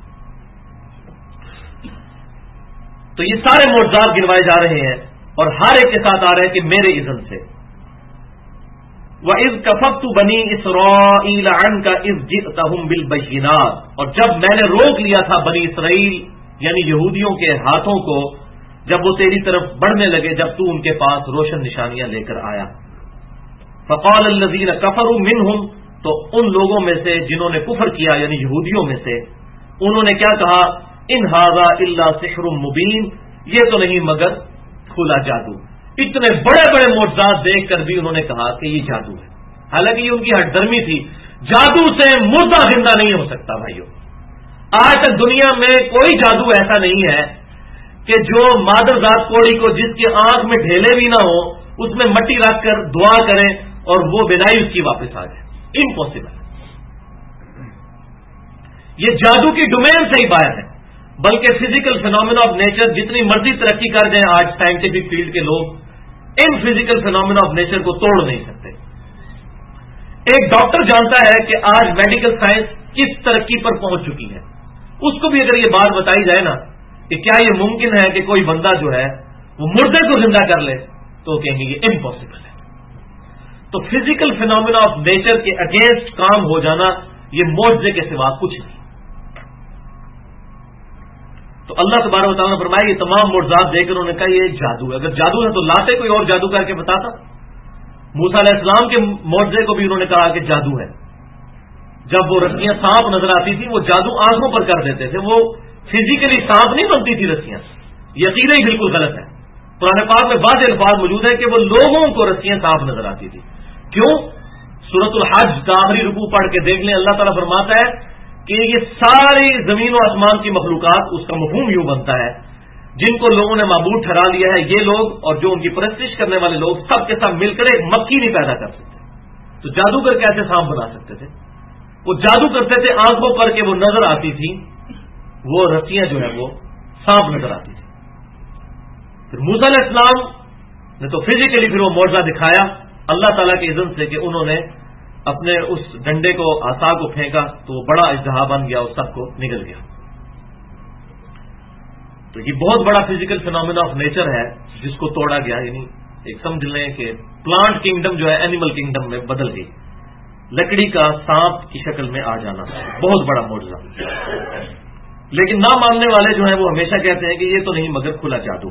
تو یہ سارے معجزات گنوائے جا رہے ہیں اور ہر ایک کے ساتھ آ رہے ہیں کہ میرے اذن سے۔ وَإِذْ كَفَفْتُ بَنِي إِسْرَائِيلَ عَنْكَ إِذْ جِئْتَهُمْ بِالْبَيِّنَاتِ، اور جب میں نے روک لیا تھا بنی اسرائیل یعنی یہودیوں کے ہاتھوں کو جب وہ تیری طرف بڑھنے لگے، جب تو ان کے پاس روشن نشانیاں لے کر آیا۔ فَقَالَ الَّذِينَ كَفَرُوا مِنْهُمْ، تو ان لوگوں میں سے جنہوں نے کفر کیا یعنی یہودیوں میں سے، انہوں نے کیا کہا، ان هَذَا إِلَّا سِحْرٌ مُبِينٌ، یہ تو نہیں مگر کھلا جادو۔ اتنے بڑے بڑے معجزات دیکھ کر بھی انہوں نے کہا کہ یہ جادو ہے، حالانکہ یہ ان کی ہٹ درمی تھی۔ جادو سے مردہ زندہ نہیں ہو سکتا بھائیو۔ آج تک دنیا میں کوئی جادو ایسا نہیں ہے کہ جو مادر ذات کوڑی کو جس کی آنکھ میں ڈھیلے بھی نہ ہو اس میں مٹی رکھ کر دعا کریں اور وہ بینائی اس کی واپس آ جائے، امپاسبل۔ یہ جادو کی ڈومین سے ہی باہر ہے، بلکہ فزیکل فینومینا آف نیچر جتنی مرضی ترقی کر جائیں آج سائنٹیفک فیلڈ کے لوگ، ان فزیکل فینومینا آف نیچر کو توڑ نہیں سکتے۔ ایک ڈاکٹر جانتا ہے کہ آج میڈیکل سائنس کس ترقی پر پہنچ چکی ہے، اس کو بھی اگر یہ بات بتائی جائے نا کہ کیا یہ ممکن ہے کہ کوئی بندہ جو ہے وہ مردے کو زندہ کر لے، تو کہیں گے یہ امپاسبل ہے۔ تو فزیکل فینومینا آف نیچر کے اگینسٹ کام ہو جانا یہ معجزے کے سوا کچھ نہیں۔ تو اللہ تبارک و تعالیٰ نے فرمایا یہ تمام معجزات دیکھ کر انہوں نے کہا یہ جادو ہے، اگر جادو ہے تو لاتے کوئی اور جادو کر کے بتاتا۔ موسیٰ علیہ السلام کے معجزے کو بھی انہوں نے کہا کہ جادو ہے، جب وہ رسیاں سانپ نظر آتی تھی وہ جادو آنکھوں پر کر دیتے تھے، وہ فزیکلی سانپ نہیں بنتی تھی رسیاں، یہ عقیدہ ہی بالکل غلط ہے۔ قرآن پاک میں واضح الفاظ موجود ہے کہ وہ لوگوں کو رسیاں سانپ نظر آتی تھی۔ کیوں؟ سورۃ الحج کا آخری رکوع پڑھ کے دیکھ لیں، اللہ تعالیٰ فرماتا ہے کہ یہ ساری زمین و آسمان کی مخلوقات، اس کا مفہوم یوں بنتا ہے جن کو لوگوں نے معبود ٹھہرا لیا ہے، یہ لوگ اور جو ان کی پرستش کرنے والے لوگ سب کے ساتھ مل کر ایک مکھی نہیں پیدا کر سکتے، تو جادوگر کیسے سانپ بنا سکتے تھے؟ وہ جادو کرتے تھے آنکھوں پر کہ وہ نظر آتی تھی، وہ رسیاں جو ہے وہ سانپ نظر آتی تھی۔ پھر موسیٰ علیہ السلام نے تو فزیکلی پھر وہ معجزہ دکھایا اللہ تعالیٰ کے اذن سے کہ انہوں نے اپنے اس ڈنڈے کو عصا کو پھینکا تو وہ بڑا اژدہا بن گیا اور سب کو نگل گیا. تو یہ بہت بڑا فزیکل فینومینا آف نیچر ہے جس کو توڑا گیا. یعنی ایک سمجھ لیں کہ پلانٹ کنگڈم جو ہے اینیمل کنگڈم میں بدل گئی. لکڑی کا سانپ کی شکل میں آ جانا بہت بڑا معجزہ. لیکن نہ ماننے والے جو ہیں وہ ہمیشہ کہتے ہیں کہ یہ تو نہیں مگر کھلا جادو.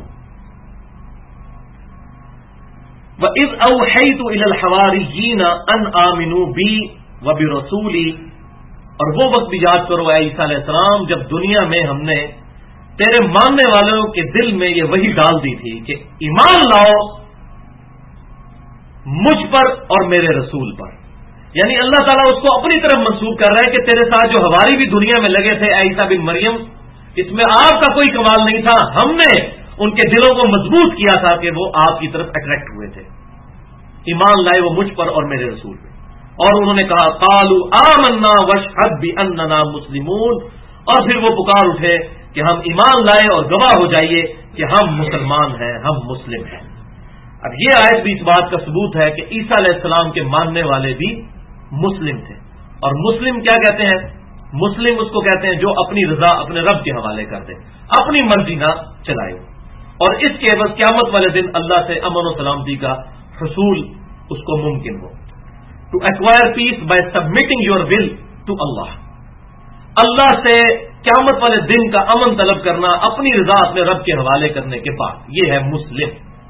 وَإِذْ أَوْحَيْتُ إِلَى الْحَوَارِيِّينَ أَنْ آمِنُوا بِي وَبِرَسُولِي، اور وہ وقت بھی یاد کرو اے عیسیٰ علیہ السلام جب دنیا میں ہم نے تیرے ماننے والوں کے دل میں یہ وحی ڈال دی تھی کہ ایمان لاؤ مجھ پر اور میرے رسول پر. یعنی اللہ تعالیٰ اس کو اپنی طرف منسوخ کر رہا ہے کہ تیرے ساتھ جو ہواری بھی دنیا میں لگے تھے اے عیسیٰ بن مریم، اس میں آپ کا کوئی کمال نہیں تھا، ہم نے ان کے دلوں کو مضبوط کیا تھا کہ وہ آپ کی طرف اٹریکٹ ہوئے تھے. ایمان لائے وہ مجھ پر اور میرے رسول پہ. اور انہوں نے کہا قالوا آمنا واشہد باننا مسلمون، اور پھر وہ پکار اٹھے کہ ہم ایمان لائے اور گواہ ہو جائیے کہ ہم مسلمان ہیں، ہم مسلم ہیں. اب یہ آیت بھی اس بات کا ثبوت ہے کہ عیسیٰ علیہ السلام کے ماننے والے بھی مسلم تھے. اور مسلم کیا کہتے ہیں؟ مسلم اس کو کہتے ہیں جو اپنی رضا اپنے رب کے حوالے کر دے، اپنی مرضی نہ چلائے، اور اس کے عوض قیامت والے دن اللہ سے امن و سلامتی کا حصول اس کو ممکن ہو. To acquire peace by submitting your will to Allah, اللہ سے قیامت والے دن کا امن طلب کرنا اپنی رضا اپنے رب کے حوالے کرنے کے بعد، یہ ہے مسلم.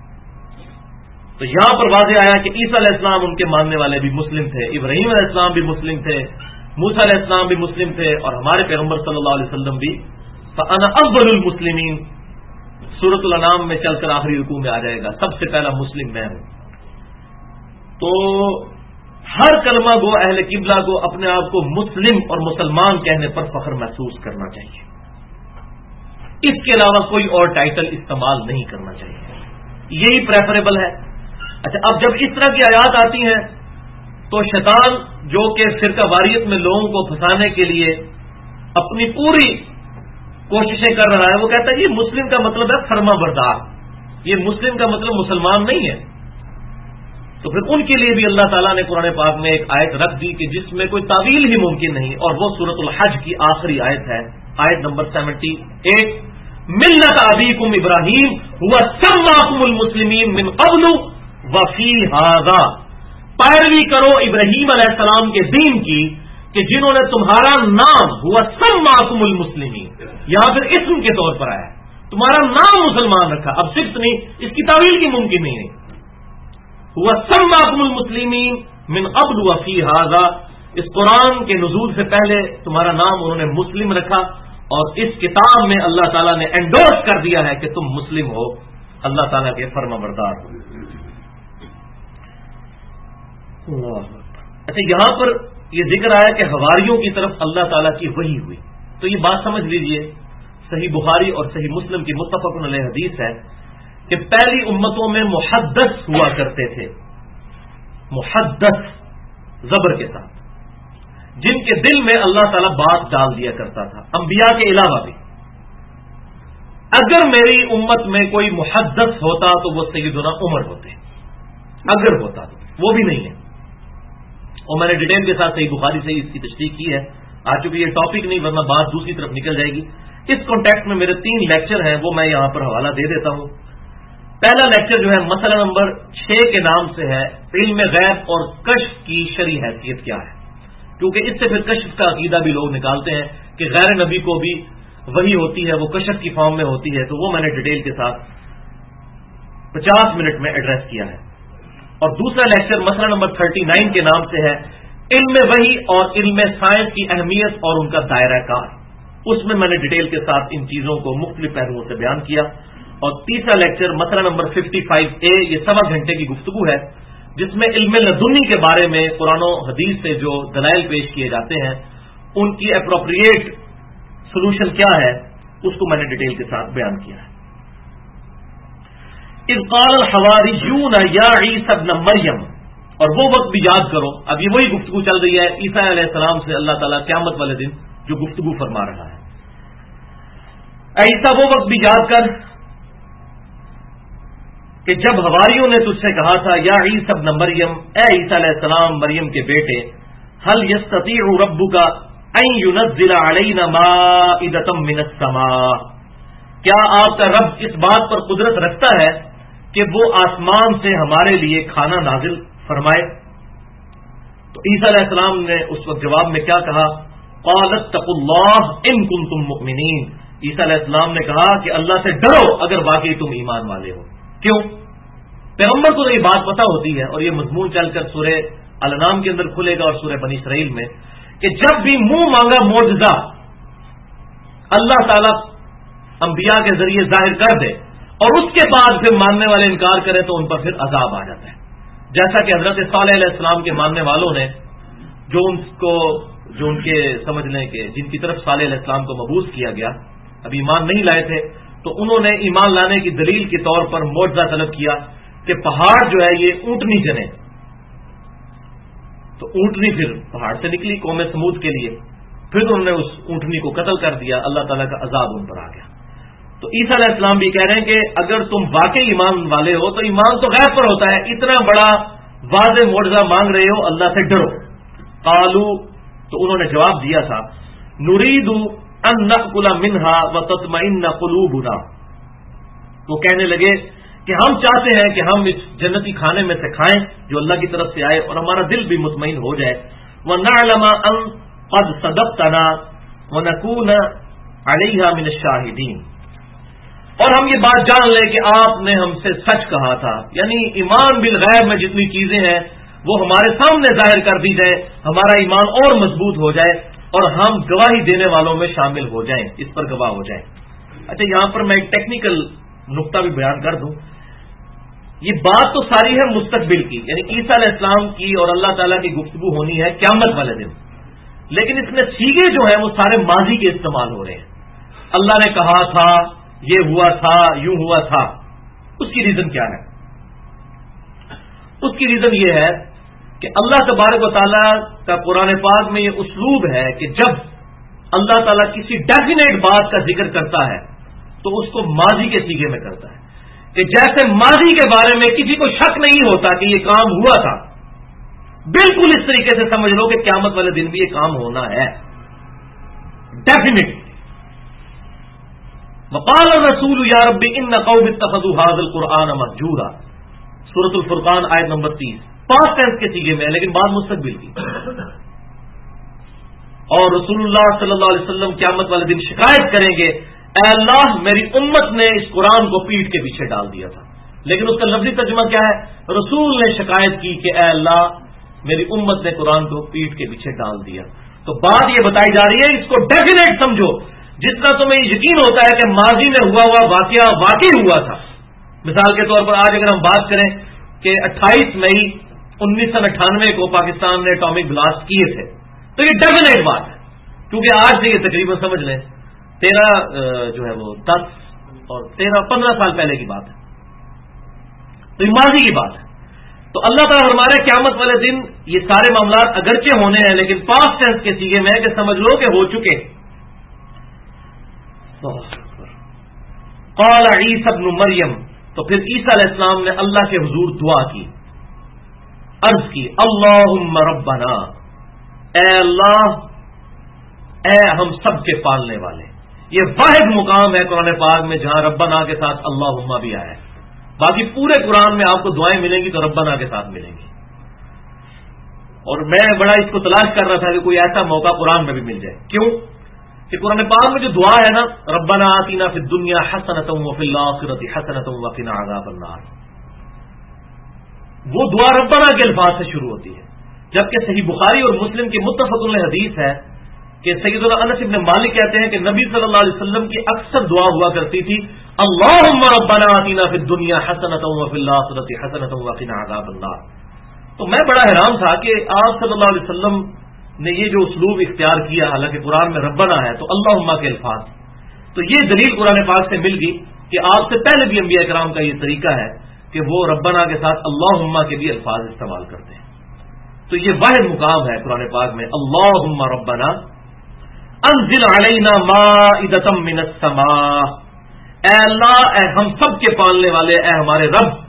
تو یہاں پر واضح آیا کہ عیسیٰ علیہ السلام ان کے ماننے والے بھی مسلم تھے، ابراہیم علیہ السلام بھی مسلم تھے، موسیٰ علیہ السلام بھی مسلم تھے، اور ہمارے پیغمبر صلی اللہ علیہ وسلم بھی. فانا اول المسلمین، سورۃ الانعام میں چل کر آخری رکوع میں آ جائے گا، سب سے پہلا مسلم میں ہوں. تو ہر کلمہ گو اہل قبلہ کو اپنے آپ کو مسلم اور مسلمان کہنے پر فخر محسوس کرنا چاہیے. اس کے علاوہ کوئی اور ٹائٹل استعمال نہیں کرنا چاہیے، یہی پریفریبل ہے. اچھا، اب جب اس طرح کی آیات آتی ہیں تو شیطان جو کہ فرقہ واریت میں لوگوں کو پھنسانے کے لیے اپنی پوری کوششیں کر رہا ہے، وہ کہتا ہے یہ مسلم کا مطلب ہے فرما بردار، یہ مسلم کا مطلب مسلمان نہیں ہے. تو پھر ان کے لیے بھی اللہ تعالیٰ نے قرآن پاک میں ایک آیت رکھ دی کہ جس میں کوئی تعویل ہی ممکن نہیں، اور وہ سورۃ الحج کی آخری آیت ہے، آیت نمبر 78. ملت ابیکم ابراہیم ہوا سماکم المسلمین من قبل وفی ھذا، پیروی کرو ابراہیم علیہ السلام کے دین کی کہ جنہوں نے تمہارا نام ہوا سماکم المسلمین، یہاں پھر اسم کے طور پر آیا، تمہارا نام مسلمان رکھا. اب صرف نہیں، اس کی تعویل کی ممکن نہیں ہے. ہوا سماکم المسلمین من قبل وفی ھذا، اس قرآن کے نزول سے پہلے تمہارا نام انہوں نے مسلم رکھا، اور اس کتاب میں اللہ تعالیٰ نے انڈورس کر دیا ہے کہ تم مسلم ہو، اللہ تعالیٰ کے فرما بردار ہو. اچھا، یہاں پر یہ ذکر آیا کہ حواریوں کی طرف اللہ تعالیٰ کی وحی ہوئی، تو یہ بات سمجھ لیجئے، صحیح بخاری اور صحیح مسلم کی متفق علیہ حدیث ہے کہ پہلی امتوں میں محدث ہوا کرتے تھے، محدث زبر کے ساتھ، جن کے دل میں اللہ تعالیٰ بات ڈال دیا کرتا تھا، انبیاء کے علاوہ بھی. اگر میری امت میں کوئی محدث ہوتا تو وہ سیدنا عمر ہوتے، اگر ہوتا تو وہ بھی نہیں ہے. اور میں نے ڈیٹیل کے ساتھ صحیح بخاری سے اس کی تشریح کی ہے. آج چونکہ یہ ٹاپک نہیں، ورنہ بات دوسری طرف نکل جائے گی. اس کانٹیکٹ میں میرے 3 لیکچر ہیں، وہ میں یہاں پر حوالہ دے دیتا ہوں. پہلا لیکچر جو ہے مسئلہ نمبر 6 کے نام سے ہے، علم غیب اور کشف کی شرعی حیثیت کیا ہے، کیونکہ اس سے پھر کشف کا عقیدہ بھی لوگ نکالتے ہیں کہ غیر نبی کو بھی وحی ہوتی ہے، وہ کشف کی فارم میں ہوتی ہے. تو وہ میں نے ڈیٹیل کے ساتھ 50 منٹ میں ایڈریس کیا ہے. اور دوسرا لیکچر مسئلہ نمبر 39 کے نام سے ہے، علم وحی اور علم سائنس کی اہمیت اور ان کا دائرہ کار. اس میں نے ڈیٹیل کے ساتھ ان چیزوں کو مختلف پہلوؤں سے بیان کیا. اور تیسرا لیکچر مسئلہ نمبر 55A، یہ 1.25 گھنٹے کی گفتگو ہے، جس میں علم لدنی کے بارے میں قرآن و حدیث سے جو دلائل پیش کیے جاتے ہیں ان کی اپروپریٹ سولوشن کیا ہے، اس کو میں نے ڈیٹیل کے ساتھ بیان کیا ہے. اذ قال الحواریون یا عیسی ابن مریم، اور وہ وقت بھی یاد کرو. اب یہ وہی گفتگو چل رہی ہے عیسیٰ علیہ السلام سے اللہ تعالیٰ قیامت والے دن جو گفتگو فرما رہا ہے. عیسیٰ وہ وقت بھی یاد کر کہ جب حواریوں نے تجھ سے کہا تھا یا عیسی ابن مریم، اے عیسیٰ علیہ السلام مریم کے بیٹے، هل يستطيع ربك ان ينزل علينا مائدة من السماء، کیا آپ کا رب اس بات پر قدرت رکھتا ہے کہ وہ آسمان سے ہمارے لیے کھانا نازل فرمائے؟ تو عیسیٰ علیہ السلام نے اس وقت جواب میں کیا کہا؟ قال اتقوا اللہ ان کنتم مؤمنین، عیسیٰ علیہ السلام نے کہا کہ اللہ سے ڈرو اگر واقعی تم ایمان والے ہو۔ کیوں؟ پیغمبر کو تو یہ بات پتہ ہوتی ہے، اور یہ مضمون چل کر سورہ الانعام کے اندر کھلے گا اور سورہ بنی اسرائیل میں، کہ جب بھی منہ مانگا معجزہ اللہ تعالیٰ انبیاء کے ذریعے ظاہر کر دے اور اس کے بعد پھر ماننے والے انکار کریں تو ان پر پھر عذاب آ جاتا ہے، جیسا کہ حضرت صالح علیہ السلام کے ماننے والوں نے جو ان کے سمجھ لیں کہ جن کی طرف صالح علیہ السلام کو مبعوث کیا گیا، اب ایمان نہیں لائے تھے، تو انہوں نے ایمان لانے کی دلیل کے طور پر معجزہ طلب کیا کہ پہاڑ جو ہے یہ اونٹنی جنے، تو اونٹنی پھر پہاڑ سے نکلی قوم سمود کے لیے، پھر انہوں نے اس اونٹنی کو قتل کر دیا، اللہ تعالیٰ کا عذاب ان پر آ گیا۔ تو عیسیٰ علیہ السلام بھی کہہ رہے ہیں کہ اگر تم واقعی ایمان والے ہو تو ایمان تو غیب پر ہوتا ہے، اتنا بڑا واضح معجزہ مانگ رہے ہو، اللہ سے ڈرو۔ قالوا، تو انہوں نے جواب دیا تھا، نريد ان نأكل منها وتطمئن قلوبنا، وہ کہنے لگے کہ ہم چاہتے ہیں کہ ہم اس جنتی کھانے میں سے کھائیں جو اللہ کی طرف سے آئے اور ہمارا دل بھی مطمئن ہو جائے، وَنَعْلَمَ أَن قَدْ صَدَقْتَنَا وَنَكُونَ عَلَيْهَا مِنَ الشَّاهِدِينَ، اور ہم یہ بات جان لیں کہ آپ نے ہم سے سچ کہا تھا، یعنی ایمان بالغیب میں جتنی چیزیں ہیں وہ ہمارے سامنے ظاہر کر دی جائے، ہمارا ایمان اور مضبوط ہو جائے اور ہم گواہی دینے والوں میں شامل ہو جائیں، اس پر گواہ ہو جائیں۔ اچھا، یہاں پر میں ایک ٹیکنیکل نقطہ بھی بیان کر دوں، یہ بات تو ساری ہے مستقبل کی، یعنی عیسیٰ علیہ السلام کی اور اللہ تعالیٰ کی گفتگو ہونی ہے قیامت والے دن، لیکن اس میں سیگے جو ہیں وہ سارے ماضی کے استعمال ہو رہے ہیں۔ اللہ نے کہا تھا، یہ ہوا تھا، یوں ہوا تھا، اس کی ریزن کیا ہے؟ اس کی ریزن یہ ہے کہ اللہ تبارک و تعالیٰ کا قرآن پاک میں یہ اسلوب ہے کہ جب اللہ تعالیٰ کسی ڈیفینیٹ بات کا ذکر کرتا ہے تو اس کو ماضی کے سیگے میں کرتا ہے، کہ جیسے ماضی کے بارے میں کسی کو شک نہیں ہوتا کہ یہ کام ہوا تھا، بالکل اس طریقے سے سمجھ لو کہ قیامت والے دن بھی یہ کام ہونا ہے ڈیفینیٹ۔ وقال الرسول یا رب ان قوم اتخذوا هذا القرآن مهجورا، سورۃ الفرقان آیت نمبر 30، پاسٹ ٹینس کے سیگے میں لیکن بات مستقبل کی۔ اور رسول اللہ صلی اللہ علیہ وسلم قیامت والے دن شکایت کریں گے، اے اللہ میری امت نے اس قرآن کو پیٹھ کے پیچھے ڈال دیا تھا، لیکن اس کا لفظی ترجمہ کیا ہے؟ رسول نے شکایت کی کہ اے اللہ میری امت نے قرآن کو پیٹھ کے پیچھے ڈال دیا۔ تو بات یہ بتائی جا رہی ہے، اس کو ڈیفینیٹ سمجھو، جتنا تمہیں یقین ہوتا ہے کہ ماضی میں ہوا ہوا واقعہ واقعی ہوا تھا۔ مثال کے طور پر آج اگر ہم بات کریں کہ 28 مئی 1998 کو پاکستان نے اٹامک بلاسٹ کیے تھے، تو یہ ڈیفینیٹ بات ہے، کیونکہ آج سے یہ تقریباً سمجھ لیں 13 جو ہے وہ 10 اور 15 سال پہلے کی بات ہے، تو یہ ماضی کی بات ہے۔ تو اللہ تعالیٰ ہمارے قیامت والے دن یہ سارے معاملات اگرچہ ہونے ہیں لیکن پاسٹ ٹینس کے سیگے میں کہ سمجھ لو کہ ہو چکے۔ قال عیسی ابن مریم، تو پھر عیسیٰ علیہ السلام نے اللہ کے حضور دعا کی، عرض کی، اللہم ربنا، اے اللہ، اے ہم سب کے پالنے والے۔ یہ واحد مقام ہے قرآن پاک میں جہاں ربنا کے ساتھ اللہم بھی آیا ہے، باقی پورے قرآن میں آپ کو دعائیں ملیں گی تو ربنا کے ساتھ ملیں گی۔ اور میں بڑا اس کو تلاش کر رہا تھا کہ کوئی ایسا موقع قرآن میں بھی مل جائے، کیوں کہ قرآن پاک میں جو دعا ہے نا، ربنا آتنا فی الدنیا حسنۃ وفی الآخرۃ حسنۃ وقنا عذاب النار، وہ دعا ربنا کے الفاظ سے شروع ہوتی ہے، جبکہ صحیح بخاری اور مسلم کی متفق علیہ حدیث ہے کہ سیدنا انس بن مالک کہتے ہیں کہ نبی صلی اللہ علیہ وسلم کی اکثر دعا ہوا کرتی تھی، اللہم ربنا آتنا فی الدنیا حسنۃ وفی الآخرۃ حسنۃ وقنا عذاب النار۔ تو میں بڑا حیران تھا کہ آپ صلی اللہ علیہ وسلم نے یہ جو اسلوب اختیار کیا، حالانکہ قرآن میں ربنا ہے تو اللہم کے الفاظ، تو یہ دلیل قرآن پاک سے مل گئی کہ آپ سے پہلے بھی انبیاء کرام کا یہ طریقہ ہے کہ وہ ربنا کے ساتھ اللہم کے بھی الفاظ استعمال کرتے ہیں۔ تو یہ واحد مقام ہے قرآن پاک میں، اللہم ربنا انزل علینا مائدۃ من السماء، اے اللہ، اے ہم سب کے پالنے والے، اے ہمارے رب،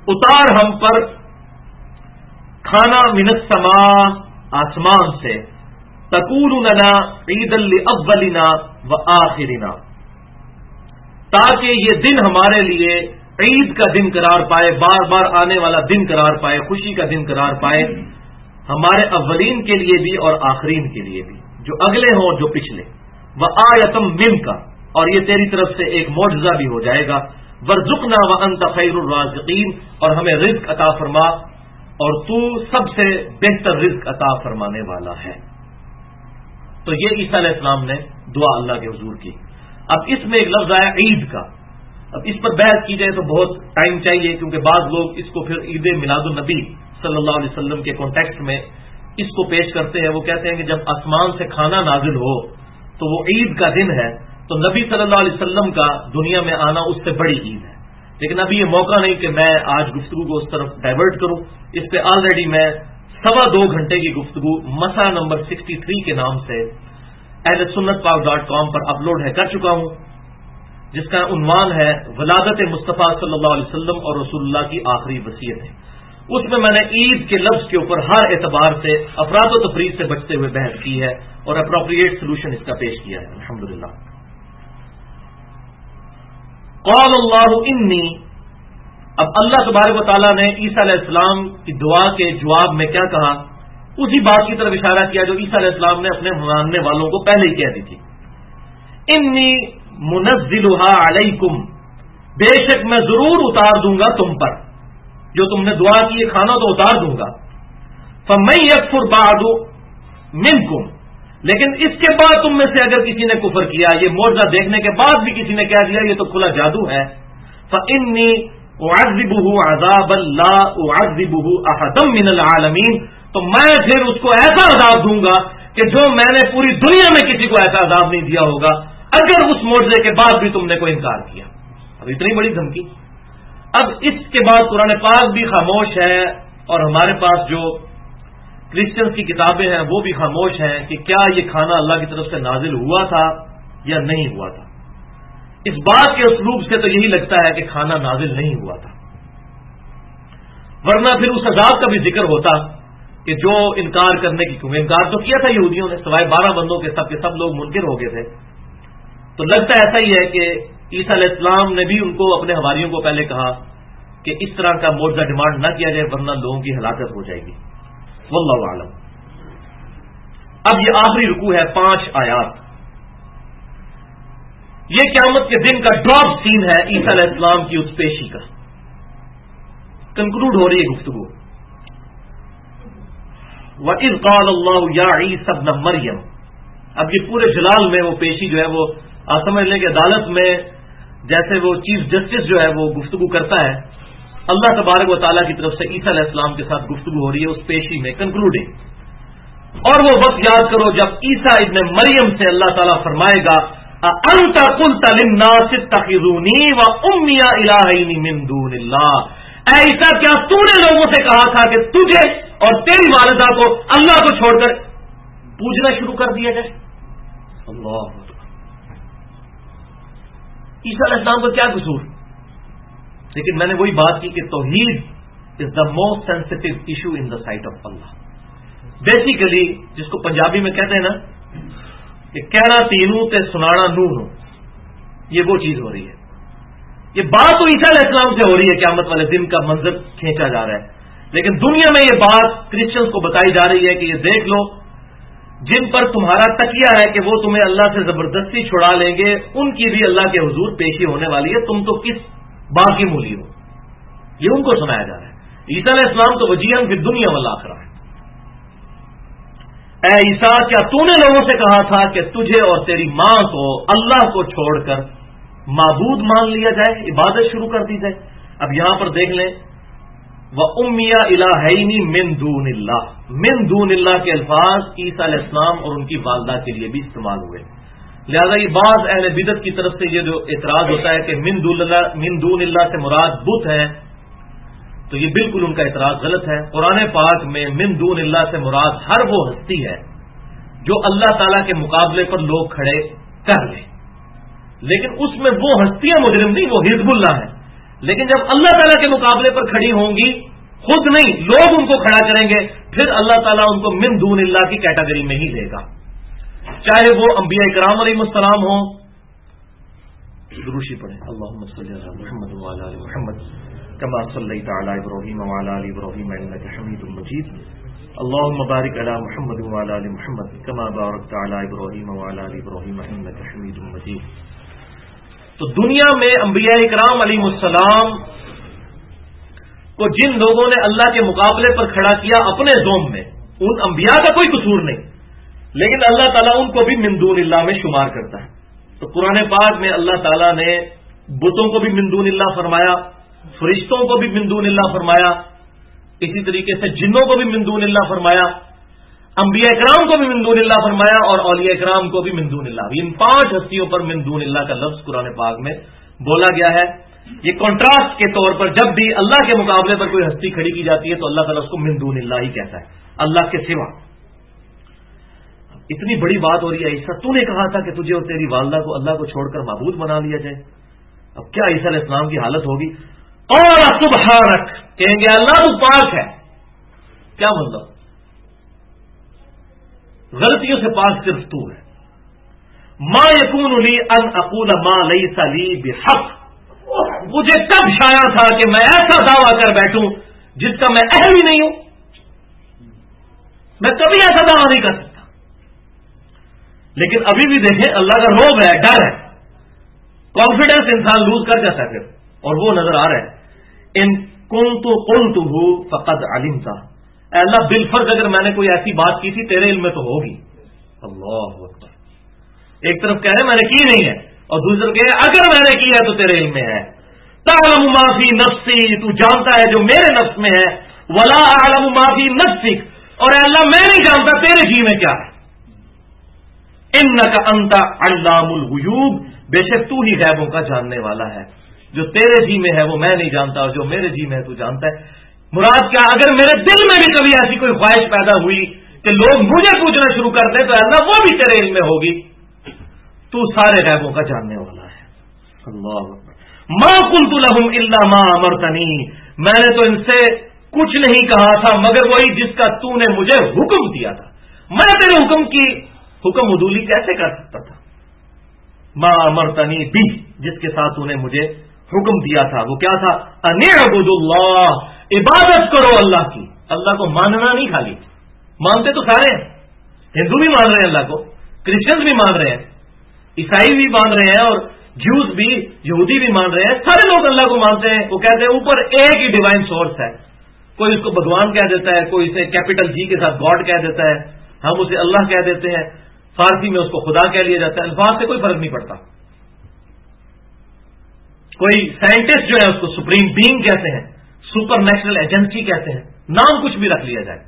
اتار ہم پر کھانا من السماء، آسمان سے، تکون لنا عید لاولنا وآخرنا، تاکہ یہ دن ہمارے لیے عید کا دن قرار پائے، بار بار آنے والا دن قرار پائے، خوشی کا دن قرار پائے، ہمارے اولین کے لیے بھی اور آخرین کے لیے بھی، جو اگلے ہوں جو پچھلے، وآیۃ منک، اور یہ تیری طرف سے ایک معجزہ بھی ہو جائے گا، وارزقنا وانت خیر الرازقین، اور ہمیں رزق عطا فرما اور تو سب سے بہتر رزق عطا فرمانے والا ہے۔ تو یہ عیسیٰ علیہ السلام نے دعا اللہ کے حضور کی۔ اب اس میں ایک لفظ آیا عید کا، اب اس پر بحث کی جائے تو بہت ٹائم چاہیے، کیونکہ بعض لوگ اس کو پھر عید میلاد النبی صلی اللہ علیہ وسلم کے کانٹیکسٹ میں اس کو پیش کرتے ہیں۔ وہ کہتے ہیں کہ جب آسمان سے کھانا نازل ہو تو وہ عید کا دن ہے، تو نبی صلی اللہ علیہ وسلم کا دنیا میں آنا اس سے بڑی عید ہے۔ لیکن ابھی یہ موقع نہیں کہ میں آج گفتگو کو اس طرف ڈائیورٹ کروں، اس پہ آلریڈی میں 2.25 گھنٹے کی گفتگو مسئلہ نمبر 63 کے نام سے ahlsunnatpak.com پر اپلوڈ کر چکا ہوں، جس کا عنوان ہے ولادت مصطفیٰ صلی اللہ علیہ وسلم اور رسول اللہ کی آخری وصیت ہے۔ اس میں میں نے عید کے لفظ کے اوپر ہر اعتبار سے افراد و تفریق سے بچتے ہوئے بحث کی ہے اور اپروپریٹ سولوشن اس کا پیش کیا ہے الحمدللہ۔ قال اللہ انی، اب اللہ تبارک و تعالیٰ نے عیسیٰ علیہ السلام کی دعا کے جواب میں کیا کہا، اسی بات کی طرف اشارہ کیا جو عیسیٰ علیہ السلام نے اپنے ماننے والوں کو پہلے ہی کہہ دی تھی۔ انی منزلها علیکم، بے شک میں ضرور اتار دوں گا تم پر، جو تم نے دعا کی ہے کھانا تو اتار دوں گا۔ فمن یکفر بعد منکم، لیکن اس کے بعد تم میں سے اگر کسی نے کفر کیا، یہ معجزہ دیکھنے کے بعد بھی کسی نے کہہ دیا یہ تو کھلا جادو ہے، فانی اعذبہ عذابا لا اعذبہ احدا من العالمین، تو میں پھر اس کو ایسا عذاب دوں گا کہ جو میں نے پوری دنیا میں کسی کو ایسا عذاب نہیں دیا ہوگا اگر اس معجزے کے بعد بھی تم نے کوئی انکار کیا۔ اب اتنی بڑی دھمکی۔ اب اس کے بعد قرآن پاک بھی خاموش ہے اور ہمارے پاس جو کرسچنز کی کتابیں ہیں وہ بھی خاموش ہیں کہ کیا یہ کھانا اللہ کی طرف سے نازل ہوا تھا یا نہیں ہوا تھا۔ اس بات کے اسلوب سے تو یہی لگتا ہے کہ کھانا نازل نہیں ہوا تھا، ورنہ پھر اس عذاب کا بھی ذکر ہوتا کہ جو انکار کرنے کی، کیونکہ انکار تو کیا تھا یہودیوں نے، سوائے 12 بندوں کے سب لوگ منکر ہو گئے تھے۔ تو لگتا ایسا ہی ہے کہ عیسیٰ علیہ السلام نے بھی ان کو اپنے حواریوں کو پہلے کہا کہ اس طرح کا معجزہ ڈیمانڈ نہ کیا جائے ورنہ لوگوں کی ہلاکت ہو جائے گی۔ واللہ اعلم۔ اب یہ آخری رکوع ہے، 5 آیات۔ یہ قیامت کے دن کا ڈراپ سین ہے عیسیٰ علیہ السلام کی اس پیشی کا، کنکلوڈ ہو رہی ہے گفتگو۔ وَإِذْ قَالَ اللَّهُ يَا عِيسَى ابْنَ مَرْيَمَ، اب یہ پورے جلال میں وہ پیشی جو ہے وہ آپ سمجھ لیں کہ عدالت میں جیسے وہ چیف جسٹس جو ہے وہ گفتگو کرتا ہے، اللہ تبارک و تعالیٰ کی طرف سے عیسیٰ علیہ السلام کے ساتھ گفتگو ہو رہی ہے اس پیشی میں، کنکلوڈنگ۔ اور وہ وقت یاد کرو جب عیسیٰ ابن مریم سے اللہ تعالیٰ فرمائے گا أَأَنْتَ قُلْتَ لِلنَّاسِ اتَّخِذُونِي وَأُمِّيَ إِلَٰهَيْنِ مِن دُونِ اللَّهِ، اے عیسیٰ کیا تو نے لوگوں سے کہا تھا کہ تجھے اور تیری والدہ کو اللہ کو چھوڑ کر پوجنا شروع کر دیا جائے؟ اللہ، عیسیٰ علیہ السلام کا کیا قصور؟ لیکن میں نے وہی بات کی کہ توحید is the most sensitive issue in the sight of Allah. Basically جس کو پنجابی میں کہتے ہیں نا کہ کہنا تینوں تے سنانا نون، یہ وہ چیز ہو رہی ہے۔ یہ بات تو عیسیٰ علیہ السلام سے ہو رہی ہے، قیامت والے دن کا منظر کھینچا جا رہا ہے، لیکن دنیا میں یہ بات کرسچنز کو بتائی جا رہی ہے کہ یہ دیکھ لو جن پر تمہارا تکیہ ہے کہ وہ تمہیں اللہ سے زبردستی چھڑا لیں گے، ان کی بھی اللہ کے حضور پیشی ہونے والی ہے، تم تو کس بات کی مولی ہو، یہ ان کو سنایا جا رہا ہے۔ عیسیٰ علیہ السلام تو وجیہاً فی الدنیا والآخرہ ہے۔ اے عیسیٰ کیا تو نے لوگوں سے کہا تھا کہ تجھے اور تیری ماں کو اللہ کو چھوڑ کر معبود مان لیا جائے، عبادت شروع کر دی جائے؟ اب یہاں پر دیکھ لیں وَأُمِّيَ إِلَٰهَيْنِ مِن دُونِ اللَّهِ، من دون اللہ کے الفاظ عیسیٰ علیہ السلام اور ان کی والدہ کے لیے بھی استعمال ہوئے، لہذا یہ بعض اہل بدعت کی طرف سے یہ جو اعتراض ہوتا ہے کہ من دون اللہ سے مراد بت ہے، تو یہ بالکل ان کا اعتراض غلط ہے۔ قرآن پاک میں من دون اللہ سے مراد ہر وہ ہستی ہے جو اللہ تعالیٰ کے مقابلے پر لوگ کھڑے کر لیں، لیکن اس میں وہ ہستیاں مجرم نہیں، وہ حزب اللہ ہیں، لیکن جب اللہ تعالیٰ کے مقابلے پر کھڑی ہوں گی، خود نہیں لوگ ان کو کھڑا کریں گے، پھر اللہ تعالیٰ ان کو من دون اللہ کی کیٹیگری میں ہی لے گا، چاہے وہ انبیاء کرام علیہ السلام ہوں. دروشی پڑھیں اللہم صلی علی محمد وعلی آل محمد کما صلیت علی ابراہیم وعلی آل ابراہیم انک حمید مجید. اللہم بارک علی محمد وعلی آل محمد کما بارکت علی ابراہیم وعلی آل ابراہیم انک حمید مجید. تو دنیا میں انبیاء کرام علیہ السلام کو جن لوگوں نے اللہ کے مقابلے پر کھڑا کیا اپنے زوم میں، ان انبیاء کا کوئی قصور نہیں، لیکن اللہ تعالیٰ ان کو بھی من دون اللہ میں شمار کرتا ہے. تو قرآن پاک میں اللہ تعالیٰ نے بتوں کو بھی من دون اللہ فرمایا، فرشتوں کو بھی من دون اللہ فرمایا، اسی طریقے سے جنوں کو بھی من دون اللہ فرمایا، انبیاء کرام کو بھی من دون اللہ فرمایا، اور اولیاء کرام کو بھی من دون اللہ. ان 5 ہستیوں پر من دون اللہ کا لفظ قرآن پاک میں بولا گیا ہے. یہ کنٹراسٹ کے طور پر جب بھی اللہ کے مقابلے پر کوئی ہستی کھڑی کی جاتی ہے تو اللہ تعالیٰ اس کو من دون اللہ ہی کہتا ہے، اللہ کے سوا. اتنی بڑی بات ہو رہی ہے، عیسیٰ تو نے کہا تھا کہ تجھے اور تیری والدہ کو اللہ کو چھوڑ کر معبود بنا لیا جائے. اب کیا عیسیٰ علیہ السلام کی حالت ہوگی؟ اور سبحانک، کہیں گے اللہ تو پاک ہے. کیا مطلب؟ غلطیوں سے پاک صرف تو ہے. ما یکون لی ان اقول ما لیس لی بحق، مجھے کب شایع تھا کہ میں ایسا دعویٰ کر بیٹھوں جس کا میں اہل ہی نہیں ہوں. میں کبھی ایسا دعویٰ نہیں کر سکتا. لیکن ابھی بھی دیکھیں اللہ کا روب ہے، ڈر ہے، کانفیڈنس انسان لوز کر جاتا ہے پھر، اور وہ نظر آ رہا ہے. ان کنت قلتہ فقد علمتہ، اے اللہ بالفرض اگر میں نے کوئی ایسی بات کی تھی تیرے علم میں تو ہوگی. اللہ اکبر. ایک طرف کہہ رہے میں نے کی نہیں ہے، اور دوسری طرف کہہ رہے اگر میں نے کی ہے تو تیرے علم میں ہے. تعلم ما فی نفسی، تو جانتا ہے جو میرے نفس میں ہے. ولا اعلم ما فی نفسک، اور اے اللہ میں نہیں جانتا تیرے جی میں کیا ہے. انک انت علام الغیوب، بے شک تو ہی غیبوں کا جاننے والا ہے. جو تیرے جی میں ہے وہ میں نہیں جانتا، اور جو میرے جی میں ہے تو جانتا ہے. مراد کیا؟ اگر میرے دل میں بھی کبھی ایسی کوئی خواہش پیدا ہوئی کہ لوگ مجھے پوچھنا شروع کر دیں تو اللہ وہ بھی تیرے علم میں ہوگی. تو سارے غیبوں کا جاننے والا ہے. اللہ اکبر. ما قلت لهم الا ما امرتنی، میں نے تو ان سے کچھ نہیں کہا تھا مگر وہی جس کا تو نے مجھے حکم دیا تھا. میں تیرے حکم کی حکم عدولی کیسے کر سکتا تھا؟ ما امرتنی بھی، جس کے ساتھ تو نے مجھے حکم دیا تھا وہ کیا تھا؟ ان اعبدوا اللہ، عبادت کرو اللہ کی. اللہ کو ماننا نہیں، خالی مانتے تو سارے ہیں، ہندو بھی مان رہے ہیں اللہ کو، کرسچنز بھی مان رہے ہیں، عیسائی بھی مان رہے ہیں، اور جوز بھی، یہودی بھی مان رہے ہیں. سارے لوگ اللہ کو مانتے ہیں. وہ کہتے ہیں اوپر ایک ہی ڈیوائن سورس ہے. کوئی اس کو بھگوان کہہ دیتا ہے، کوئی اسے کیپٹل جی کے ساتھ گاڈ کہہ دیتا ہے، ہم اسے اللہ کہہ دیتے ہیں، فارسی میں اس کو خدا کہہ لیا جاتا ہے. الفاظ سے کوئی فرق نہیں پڑتا. کوئی سائنٹسٹ جو ہے اس کو سپریم بینگ کہتے ہیں، سپر نیچرل ایجنسی کہتے ہیں، نام کچھ بھی رکھ لیا جائے.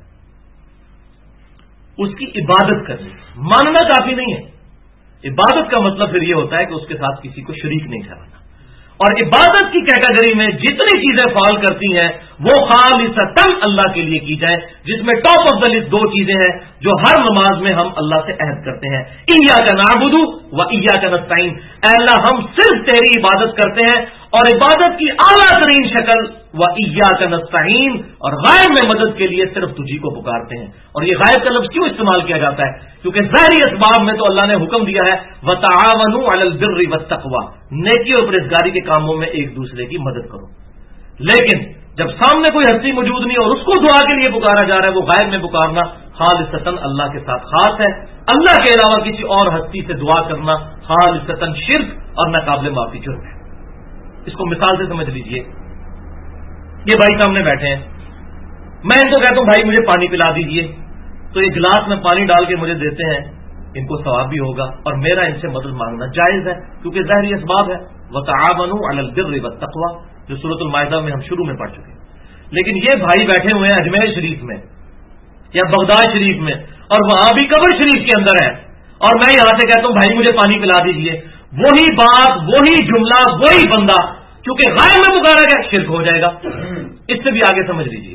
اس کی عبادت کرنی، ماننا کافی نہیں ہے. عبادت کا مطلب پھر یہ ہوتا ہے کہ اس کے ساتھ کسی کو شریک نہیں ٹھہرانا. اور عبادت کی کیٹیگری میں جتنی چیزیں فال کرتی ہیں وہ خالصتاً اللہ کے لیے کی جائیں، جس میں ٹاپ آف دا لسٹ 2 چیزیں ہیں جو ہر نماز میں ہم اللہ سے عہد کرتے ہیں. ایاک نعبد و ایاک نستعین، اے اللہ ہم صرف تیری عبادت کرتے ہیں، اور عبادت کی اعلیٰ ترین شکل و ایاک نستعین، اور غائب میں مدد کے لیے صرف تجھی کو پکارتے ہیں. اور یہ غائب کا لفظ کیوں استعمال کیا جاتا ہے؟ کیونکہ ظاہری اسباب میں تو اللہ نے حکم دیا ہے وتعاونوا علی البر والتقوی، نیکی اور پرہیزگاری کے کاموں میں ایک دوسرے کی مدد کرو. لیکن جب سامنے کوئی ہستی موجود نہیں اور اس کو دعا کے لیے پکارا جا رہا ہے، وہ غائب میں پکارنا خالصتاً اللہ کے ساتھ خاص ہے. اللہ کے علاوہ کسی اور ہستی سے دعا کرنا خالصتاً شرک اور ناقابل معافی جرم ہے. اس کو مثال سے سمجھ لیجئے. یہ بھائی سامنے بیٹھے ہیں، میں ان کو کہتا ہوں بھائی مجھے پانی پلا دیجئے، تو یہ گلاس میں پانی ڈال کے مجھے دیتے ہیں، ان کو ثواب بھی ہوگا اور میرا ان سے مدد مانگنا جائز ہے کیونکہ ظاہری اسباب ہے. وتعاونوا علی البر والتقوی جو سورۃ المائدہ میں ہم شروع میں پڑھ چکے ہیں. لیکن یہ بھائی بیٹھے ہوئے ہیں اجمیر شریف میں یا بغداد شریف میں، اور وہاں بھی قبر شریف کے اندر ہے، اور میں یہاں سے کہتا ہوں بھائی مجھے پانی پلا دیجئے. وہی بات، وہی جملہ، وہی بندہ کیونکہ غائب میں پکارا گیا، شرک ہو جائے گا. اس سے بھی آگے سمجھ لیجئے.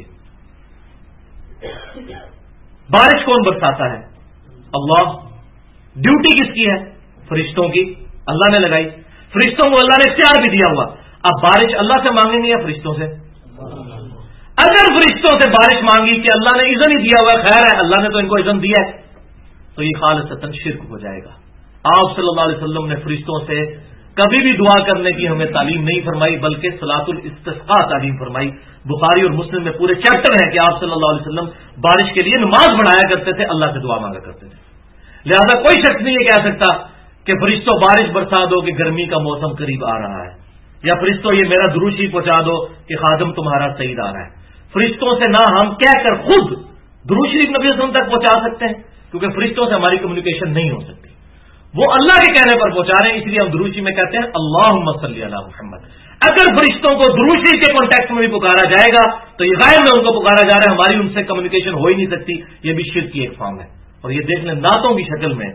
بارش کون برساتا ہے؟ اللہ. ڈیوٹی کس کی ہے؟ فرشتوں کی. اللہ نے لگائی. فرشتوں کو اللہ نے اختیار بھی دیا ہوا، اب بارش اللہ سے مانگیں گے یا فرشتوں سے؟ اگر فرشتوں سے بارش مانگی کہ اللہ نے اذن ہی دیا ہوا خیر ہے، اللہ نے تو ان کو اذن دیا ہے، تو یہ خالصتاً شرک ہو جائے گا۔ آپ صلی اللہ علیہ وسلم نے فرشتوں سے کبھی بھی دعا کرنے کی ہمیں تعلیم نہیں فرمائی، بلکہ صلاۃ الاستسقاء تعلیم فرمائی۔ بخاری اور مسلم میں پورے چیپٹر ہیں کہ آپ صلی اللہ علیہ وسلم بارش کے لیے نماز پڑھایا کرتے تھے، اللہ سے دعا مانگا کرتے تھے۔ لہذا کوئی شخص نہیں یہ کہہ سکتا کہ فرشتوں بارش برسا دو کہ گرمی کا موسم قریب آ رہا ہے، یا فرشتوں یہ میرا درود شریف پہنچا دو کہ خادم تمہارا سعید آ رہا ہے۔ فرشتوں سے نہ ہم کہہ کر خود درود شریف نبی صلی اللہ علیہ وسلم تک پہنچا سکتے ہیں، کیونکہ فرشتوں سے ہماری کمیونیکیشن نہیں ہو سکتی، وہ اللہ کے کہنے پر پہنچا رہے ہیں، اس لیے ہم درود شریف میں کہتے ہیں اللہم صلی علی محمد۔ اگر فرشتوں کو درود شریف کے کانٹیکٹ میں بھی پکارا جائے گا تو یہ غائب میں ان کو پکارا جا رہا ہے، ہماری ان سے کمیونیکیشن ہو ہی نہیں سکتی، یہ بھی شرک کی ایک فارم ہے۔ اور یہ دیکھ لیں نعتوں کی شکل میں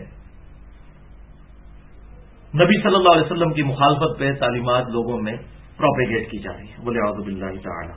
نبی صلی اللہ علیہ وسلم کی مخالفت پہ تعلیمات لوگوں میں پروپیگیٹ کی جا رہی ہے، بولے اعوذ باللہ تعالی۔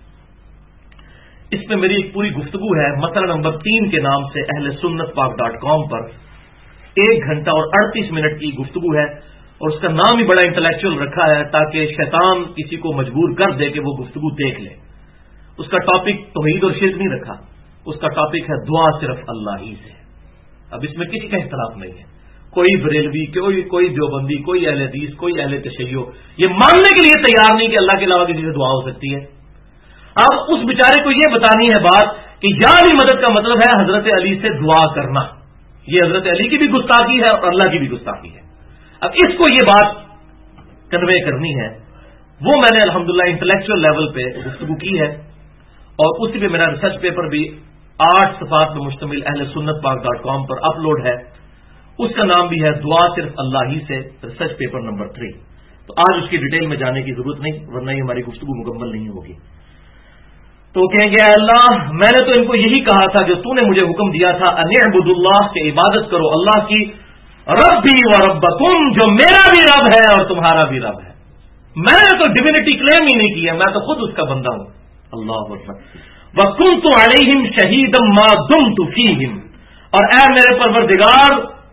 اس میں میری ایک پوری گفتگو ہے، مسئلہ نمبر 3 کے نام سے اہل سنت پاک.com پر 1 گھنٹہ اور 38 منٹ کی گفتگو ہے، اور اس کا نام ہی بڑا انٹلیکچوئل رکھا ہے تاکہ شیطان کسی کو مجبور کر دے کہ وہ گفتگو دیکھ لے۔ اس کا ٹاپک توحید اور شرک نہیں رکھا، اس کا ٹاپک ہے دعا صرف اللہ ہی سے۔ اب اس میں کسی کا اختلاف نہیں ہے، کوئی بریلوی، کوئی دیوبندی، کوئی اہل حدیث، کوئی اہل تشیع یہ ماننے کے لیے تیار نہیں کہ اللہ کے علاوہ کسی سے دعا ہو سکتی ہے۔ اب اس بیچارے کو یہ بتانی ہے بات کہ یا علی مدد کا مطلب ہے حضرت علی سے دعا کرنا، یہ حضرت علی کی بھی گستاخی ہے اور اللہ کی بھی گستاخی ہے۔ اب اس کو یہ بات کنوے کرنی ہے، وہ میں نے الحمدللہ انٹلیکچوئل لیول پہ گفتگو کی ہے، اور اسی پہ میرا ریسرچ پیپر بھی 8 صفحات پر مشتمل اہل سنت پاک.com پر اپلوڈ ہے، اس کا نام بھی ہے دعا صرف اللہ ہی سے، ریسرچ پیپر نمبر 3۔ تو آج اس کی ڈیٹیل میں جانے کی ضرورت نہیں، ورنہ یہ ہماری گفتگو مکمل نہیں ہوگی۔ تو کہیں گے اللہ میں نے تو ان کو یہی کہا تھا جو تو نے مجھے حکم دیا تھا ان اعبدوا اللہ، کہ عبادت کرو اللہ کی، ربی و ربکم جو میرا بھی رب ہے اور تمہارا بھی رب ہے۔ میں نے تو ڈیوینٹی کلیم ہی نہیں کیا، میں تو خود اس کا بندہ ہوں۔ اللہ اکبر۔ وکنت علیہم شہیدا ما دمت فیہم، اور اے میرے پروردگار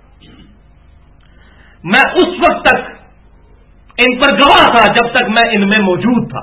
میں اس وقت تک ان پر گواہ تھا جب تک میں ان میں موجود تھا۔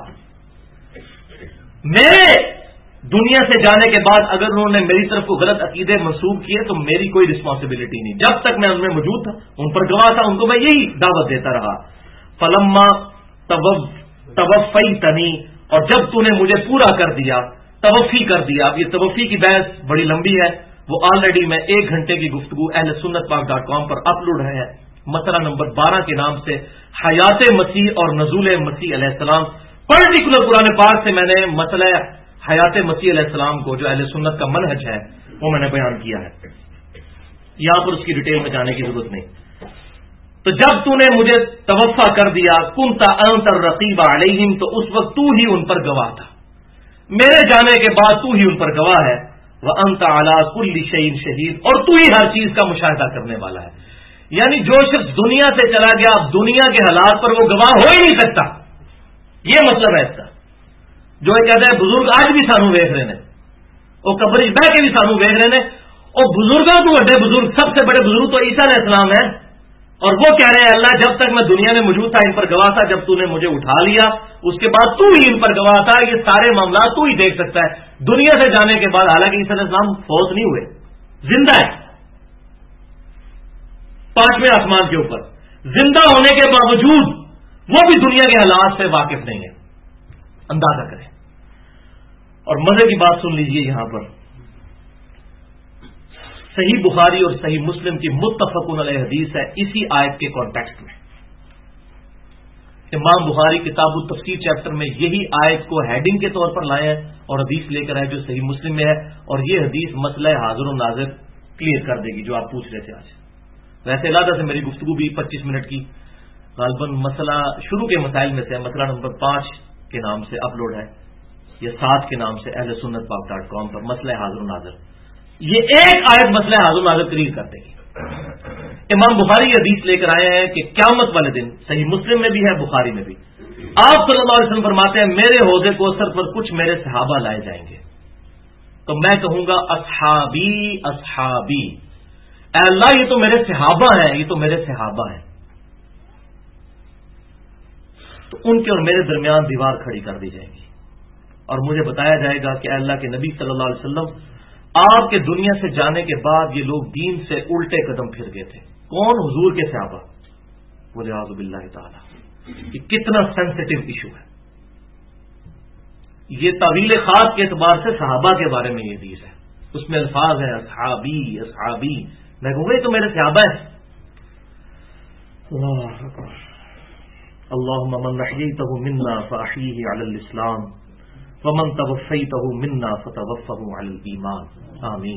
میرے دنیا سے جانے کے بعد اگر انہوں نے میری طرف کو غلط عقیدے منسوب کیے تو میری کوئی رسپانسبلٹی نہیں، جب تک میں ان میں موجود تھا ان پر گواہ تھا، ان کو میں یہی دعوت دیتا رہا۔ فلما توفیتنی، اور جب تو نے مجھے پورا کر دیا، توفی کر دیا۔ اب یہ توفی کی بحث بڑی لمبی ہے، وہ آلریڈی میں 1 گھنٹے کی گفتگو اہل سنت پاک.com پر اپلوڈ ہے، مسئلہ نمبر 12 کے نام سے حیات مسیح اور نزول مسیح علیہ السلام۔ پرٹیکولر قرآن پاک سے میں نے مسئلہ حیات مسیح علیہ السلام کو جو اہل سنت کا منہج ہے وہ میں نے بیان کیا ہے، یہاں پر اس کی ڈیٹیل میں جانے کی ضرورت نہیں۔ تو جب تو نے مجھے توفا کر دیا، کنت انت الرقیب علیہم، تو اس وقت تو ہی ان پر گواہ تھا، میرے جانے کے بعد تو ہی ان پر گواہ ہے۔ وانت علی کل شیء شہید، اور تو ہی ہر چیز کا مشاہدہ کرنے والا ہے۔ یعنی جو شخص دنیا سے چلا گیا اب دنیا کے حالات پر وہ گواہ ہو ہی نہیں سکتا، یہ مطلب ہے اس کا۔ جو یہ کہتا ہے بزرگ آج بھی سانو ویخ رہے ہیں، وہ قبر بہ کے بھی سانو ویخ رہے ہیں، اور بزرگوں کو بڑے بزرگ، سب سے بڑے بزرگ تو عیسیٰ علیہ السلام ہیں، اور وہ کہہ رہے ہیں اللہ جب تک میں دنیا میں موجود تھا ان پر گواہ تھا، جب تو نے مجھے اٹھا لیا اس کے بعد تو ہی ان پر گواہ تھا، یہ سارے معاملات تو ہی دیکھ سکتا ہے دنیا سے جانے کے بعد۔ حالانکہ عیسیٰ علیہ السلام فوت نہیں ہوئے، زندہ ہے 5ویں آسمان کے اوپر، زندہ ہونے کے باوجود وہ بھی دنیا کے حالات سے واقف نہیں ہے، اندازہ کریں۔ اور مزے کی بات سن لیجئے، یہاں پر صحیح بخاری اور صحیح مسلم کی متفقون علیہ حدیث ہے اسی آیت کے کانٹیکسٹ میں۔ امام بخاری کتاب التفسیر چیپٹر میں یہی آیت کو ہیڈنگ کے طور پر لائے ہیں اور حدیث لے کر آئے جو صحیح مسلم میں ہے، اور یہ حدیث مسئلہ حاضر و ناظر کلیئر کر دے گی جو آپ پوچھ رہے تھے آج۔ ویسے علیحدہ سے میری گفتگو بھی 25 منٹ کی، غالباً مسئلہ شروع کے مسائل میں سے مسئلہ نمبر 5 کے نام سے اپلوڈ ہے، یا 7 کے نام سے اہل سنت پاک.com پر مسئلہ حاضر و ناظر، یہ ایک آیت مسئلہ حاضر و ناظر کلیئر کر دے گی۔ امام بخاری حدیث لے کر آئے ہیں کہ قیامت والے دن، صحیح مسلم میں بھی ہے بخاری میں بھی، آپ صلی اللہ علیہ وسلم فرماتے ہیں میرے حوض کوثر پر کچھ میرے صحابہ لائے جائیں گے، تو میں کہوں گا اصحابی اصحابی، اے اللہ یہ تو میرے صحابہ ہیں، یہ تو میرے صحابہ ہیں۔ تو ان کے اور میرے درمیان دیوار کھڑی کر دی جائے گی اور مجھے بتایا جائے گا کہ اللہ کے نبی صلی اللہ علیہ وسلم آپ کے دنیا سے جانے کے بعد یہ لوگ دین سے الٹے قدم پھر گئے تھے. کون؟ حضور کے صحابہ. بولے اعوذ باللہ تعالی. یہ کتنا سینسٹیو ایشو ہے. یہ طویل خاص کے اعتبار سے صحابہ کے بارے میں یہ حدیث ہے. اس میں الفاظ ہیں اصحابی اصحابی. میں کہوں گا یہ تو میرے صحابہ ہیں. اللہم من احییتہ منا فاحیہ علی الاسلام ومن توفیتہ منا فتوفہ علی الایمان. آمین.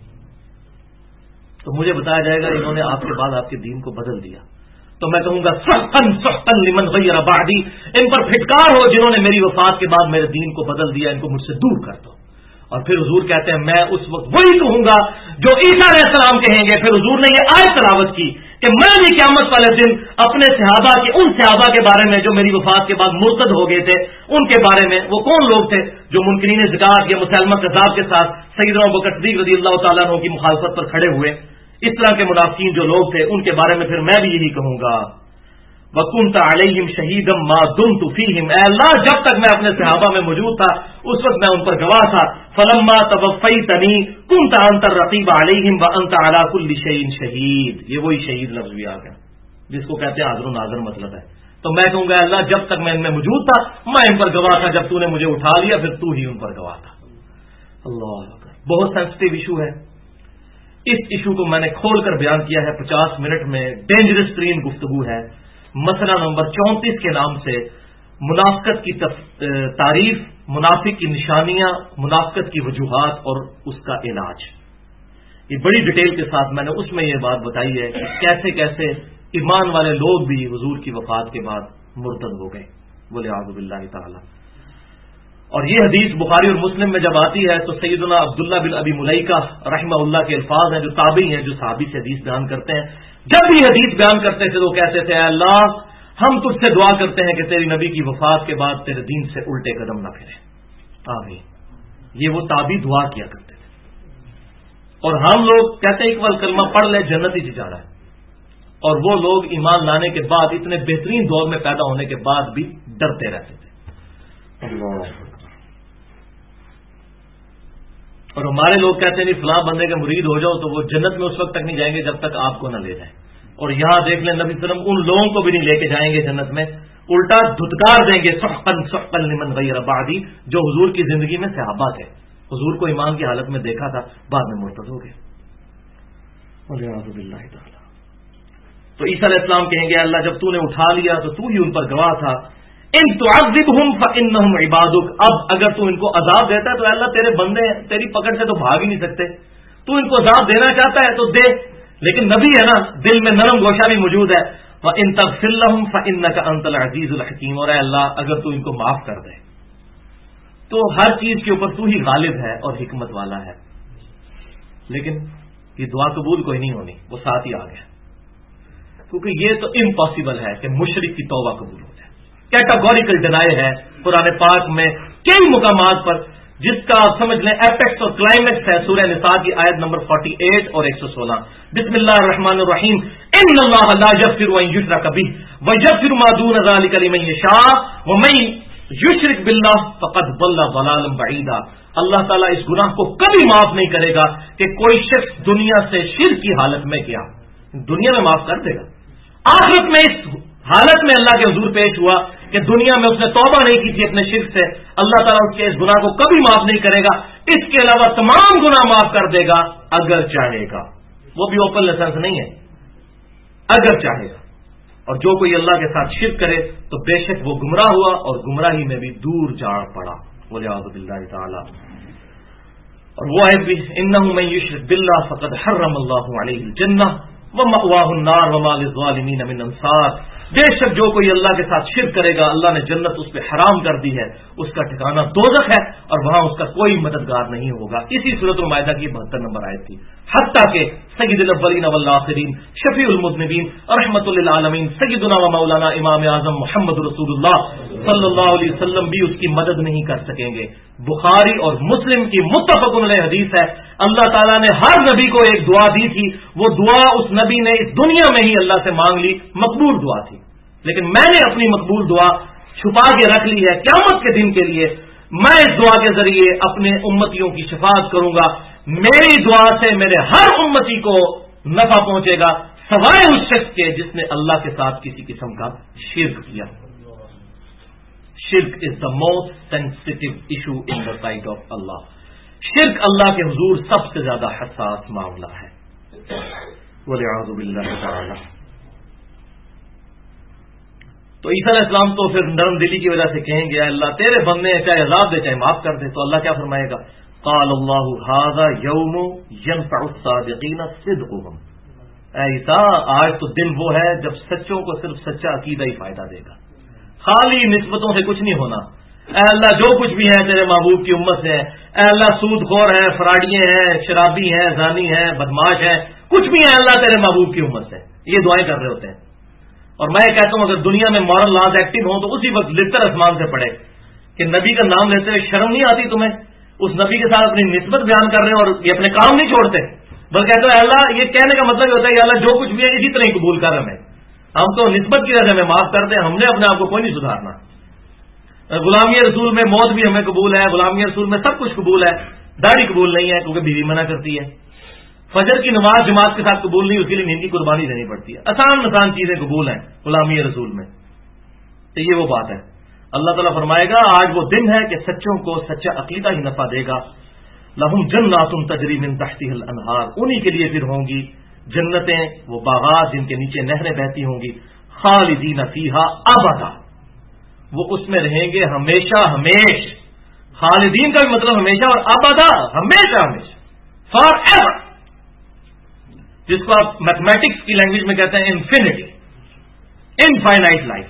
تو مجھے بتایا جائے گا انہوں نے آپ کے بعد آپ کے دین کو بدل دیا. تو میں کہوں گا سحقا سحقا لمن غیر بعدی. ان پر پھٹکار ہو جنہوں نے میری وفات کے بعد میرے دین کو بدل دیا. ان کو مجھ سے دور کر دو. اور پھر حضور کہتے ہیں میں اس وقت وہی کہوں گا جو عیسیٰ علیہ السلام کہیں گے. پھر حضور نے یہ آیت تلاوت کی کہ میں بھی قیامت والے دن اپنے صحابہ کے ان صحابہ کے بارے میں جو میری وفات کے بعد مرتد ہو گئے تھے ان کے بارے میں. وہ کون لوگ تھے؟ جو منکرین زکات یا مسلمہ کذاب کے ساتھ سیدنا ابوبکر صدیق رضی اللہ تعالیٰ عنہ کی مخالفت پر کھڑے ہوئے. اس طرح کے منافقین جو لوگ تھے ان کے بارے میں پھر میں بھی یہی کہوں گا وَكُنْتَ عَلَيْهِمْ شَهِيدًا مَا دُمْتُ فِيهِمْ. اے اللہ جب تک میں اپنے صحابہ میں موجود تھا اس وقت میں ان پر گواہ تھا. فَلَمَّا تَوَفَّيْتَنِي كُنْتَ أَنْتَ الرَّقِيبَ عَلَيْهِمْ وَأَنْتَ عَلَى كُلِّ شَيْءٍ شَهِيدٌ. یہ وہی شہید لفظ بھی آ گیا جس کو کہتے ہیں حاضر و ناظر مطلب ہے. تو میں کہوں گا اللہ جب تک میں ان میں موجود تھا میں ان پر گواہ تھا. جب تو نے مجھے اٹھا لیا پھر تو ہی ان پر گواہ تھا. اللہ اکبر. بہت سینسٹیو ایشو ہے. اس ایشو کو میں نے کھول کر بیان کیا ہے 50 منٹ میں. ڈینجرس ترین گفتگو ہے. مسئلہ نمبر 34 کے نام سے منافقت کی تعریف، منافق کی نشانیاں، منافقت کی وجوہات اور اس کا علاج. یہ بڑی ڈیٹیل کے ساتھ میں نے اس میں یہ بات بتائی ہے کہ کیسے کیسے ایمان والے لوگ بھی حضور کی وفات کے بعد مرتد ہو گئے. بولے اعوذ باللہ تعالی. اور یہ حدیث بخاری اور مسلم میں جب آتی ہے تو سیدنا عبداللہ بن ابی ملیکہ رحمہ اللہ کے الفاظ ہیں جو تابعی ہیں جو صحابی سے حدیث بیان کرتے ہیں. جب بھی حدیث بیان کرتے تھے تو کہتے تھے اے اللہ ہم تجھ سے دعا کرتے ہیں کہ تیری نبی کی وفات کے بعد تیرے دین سے الٹے قدم نہ پھرے. آمین. یہ وہ تابعی دعا کیا کرتے تھے. اور ہم لوگ کہتے ہیں اقبال کلمہ پڑھ لے جنت ہی جا رہا ہے. اور وہ لوگ ایمان لانے کے بعد اتنے بہترین دور میں پیدا ہونے کے بعد بھی ڈرتے رہتے تھے. اللہ. اور ہمارے لوگ کہتے ہیں نہیں فلاں بندے کے مرید ہو جاؤ تو وہ جنت میں اس وقت تک نہیں جائیں گے جب تک آپ کو نہ لے جائیں. اور یہاں دیکھ لیں نبی صلی اللہ علیہ وسلم ان لوگوں کو بھی نہیں لے کے جائیں گے جنت میں، الٹا دھتکار دیں گے سحقا سحقا لمن غیر بعدی. جو حضور کی زندگی میں صحابہ تھے، حضور کو ایمان کی حالت میں دیکھا تھا، بعد میں مرتد ہو گئے. تو عیسیٰ علیہ السلام کہیں گے اللہ جب تو نے اٹھا لیا تو تو ہی ان پر گواہ تھا. ان تعذبهم فانهم عبادك. اب اگر تو ان کو عذاب دیتا ہے تو اللہ تیرے بندے ہیں، تیری پکڑ سے تو بھاگ ہی نہیں سکتے. تو ان کو عذاب دینا چاہتا ہے تو دے، لیکن نبی ہے نا، دل میں نرم گوشہ بھی موجود ہے. وَإِن تَغْفِرْ لَهُمْ فَإِنَّكَ أَنْتَ الْعَزِيزُ الْحَكِيمُ. اور اے اللہ اگر تو ان کو معاف کر دے تو ہر چیز کے اوپر تو ہی غالب ہے اور حکمت والا ہے. لیکن یہ دعا قبول کوئی نہیں ہونی، وہ ساتھ ہی آ گیا. کیونکہ یہ تو امپاسبل ہے کہ مشرک کی توبہ قبول ہو جائے. کیٹاگوریکل ڈینائی ہے قرآن پاک میں کئی مقامات پر، جس کا آپ سمجھ لیں ایپیکس اور کلائمیکس ہے سورہ نساء کی آیت نمبر 48 اور 116. بسم اللہ الرحمن الرحیم. ان اللہ لا یغفر ان یشرک بہ ویغفر ما دون ذلک لمن یشاء ومن یشرک باللہ فقد ضل ضلالا بعیدا. اللہ تعالیٰ اس گناہ کو کبھی معاف نہیں کرے گا کہ کوئی شخص دنیا سے شرک کی حالت میں کیا. دنیا میں معاف کر دے گا، آخرت میں اس حالت میں اللہ کے حضور پیش ہوا کہ دنیا میں اس نے توبہ نہیں کی تھی اپنے شرک سے، اللہ تعالیٰ اس کے اس گناہ کو کبھی معاف نہیں کرے گا. اس کے علاوہ تمام گناہ معاف کر دے گا اگر چاہے گا. وہ بھی اوپن لائسنس نہیں ہے، اگر چاہے گا. اور جو کوئی اللہ کے ساتھ شرک کرے تو بے شک وہ گمراہ ہوا اور گمراہی میں بھی دور جا پڑا. بولے اعوذ باللہ تعالی. اور وہ آیت بھی انہ من یشرک باللہ فقد حرم اللہ علیہ الجنہ ومأواہ النار وما للظالمین من انصار. بے شک جو کوئی اللہ کے ساتھ شرک کرے گا اللہ نے جنت اس پہ حرام کر دی ہے، اس کا ٹھکانہ دوزخ ہے اور وہاں اس کا کوئی مددگار نہیں ہوگا. اسی سورۃ المائدہ کی 72 نمبر آیت تھی. حتیٰ کہ سید الاولین والآخرین شفیع المذنبین رحمۃ للعالمین سیدنا و مولانا امام اعظم محمد رسول اللہ صلی اللہ علیہ وسلم بھی اس کی مدد نہیں کر سکیں گے. بخاری اور مسلم کی متفق علیہ حدیث ہے، اللہ تعالیٰ نے ہر نبی کو ایک دعا دی تھی، وہ دعا اس نبی نے اس دنیا میں ہی اللہ سے مانگ لی، مقبول دعا تھی. لیکن میں نے اپنی مقبول دعا چھپا کے رکھ لی ہے قیامت کے دن کے لیے. میں اس دعا کے ذریعے اپنے امتیوں کی شفاعت کروں گا. میری دعا سے میرے ہر امتی کو نفع پہنچے گا سوائے اس شخص کے جس نے اللہ کے ساتھ کسی قسم کا شرک کیا. شرک is the most sensitive issue in the sight of Allah. شرک اللہ کے حضور سب سے زیادہ حساس معاملہ ہے. والعیاذ باللہ تعالی. تو عیسیٰ علیہ السلام تو پھر نرم دلی کی وجہ سے کہیں گے اللہ تیرے بندے ہیں چاہے عذاب دے چاہے معاف کر دے. تو اللہ کیا فرمائے گا؟ قال اللہ ھذا یوم ینفع الصادقین صدقهم. اے عیسیٰ آج تو دن وہ ہے جب سچوں کو صرف سچا عقیدہ ہی فائدہ دے گا. خالی نسبتوں سے کچھ نہیں ہونا. اے اللہ جو کچھ بھی ہے تیرے محبوب کی امت سے ہے. اے اللہ سود خور ہیں، فراڈیے ہیں، شرابی ہیں، زانی ہیں، بدماش ہیں، کچھ بھی ہے اللہ تیرے محبوب کی امت سے. یہ دعائیں کر رہے ہوتے ہیں. اور میں کہتا ہوں اگر دنیا میں مورل لاز ایکٹیو ہوں تو اسی وقت لٹر آسمان سے پڑے کہ نبی کا نام لیتے ہوئے شرم نہیں آتی تمہیں؟ اس نبی کے ساتھ اپنی نسبت بیان کر رہے ہیں اور یہ اپنے کام نہیں چھوڑتے بلکہ کہتے ہیں اللہ. یہ کہنے کا مطلب یہ ہوتا ہے کہ اللہ جو کچھ بھی ہے اسی طرح ہی قبول کر رہے ہیں. ہم تو نسبت کی وجہ سے ہمیں معاف کرتے ہیں. ہم نے اپنے آپ کو کوئی نہیں سدھارنا. غلامی رسول میں موت بھی ہمیں قبول ہے، غلامی رسول میں سب کچھ قبول ہے. داڑھی قبول نہیں ہے کیونکہ بیوی منع کرتی ہے. فجر کی نماز جماعت کے ساتھ قبول نہیں، اس کے لیے نیند کی قربانی دینی پڑتی ہے. آسان چیزیں قبول ہیں غلامی رسول میں. تو یہ وہ بات ہے. اللہ تعالیٰ فرمائے گا آج وہ دن ہے کہ سچوں کو سچا عقیدہ ہی نفع دے گا. لہم جنات تجری من تحتها الانہار. انہی کے لیے پھر ہوں گی جنتیں، وہ باغات جن کے نیچے نہریں بہتی ہوں گی. خالدین فیہا ابدا. وہ اس میں رہیں گے ہمیشہ ہمیش. خالدین کا بھی مطلب ہمیشہ اور ابدا ہمیشہ ہمیشہ، فار ایور، جس کو آپ میتھمیٹکس کی لینگویج میں کہتے ہیں انفینٹی، انفائنائٹ لائف.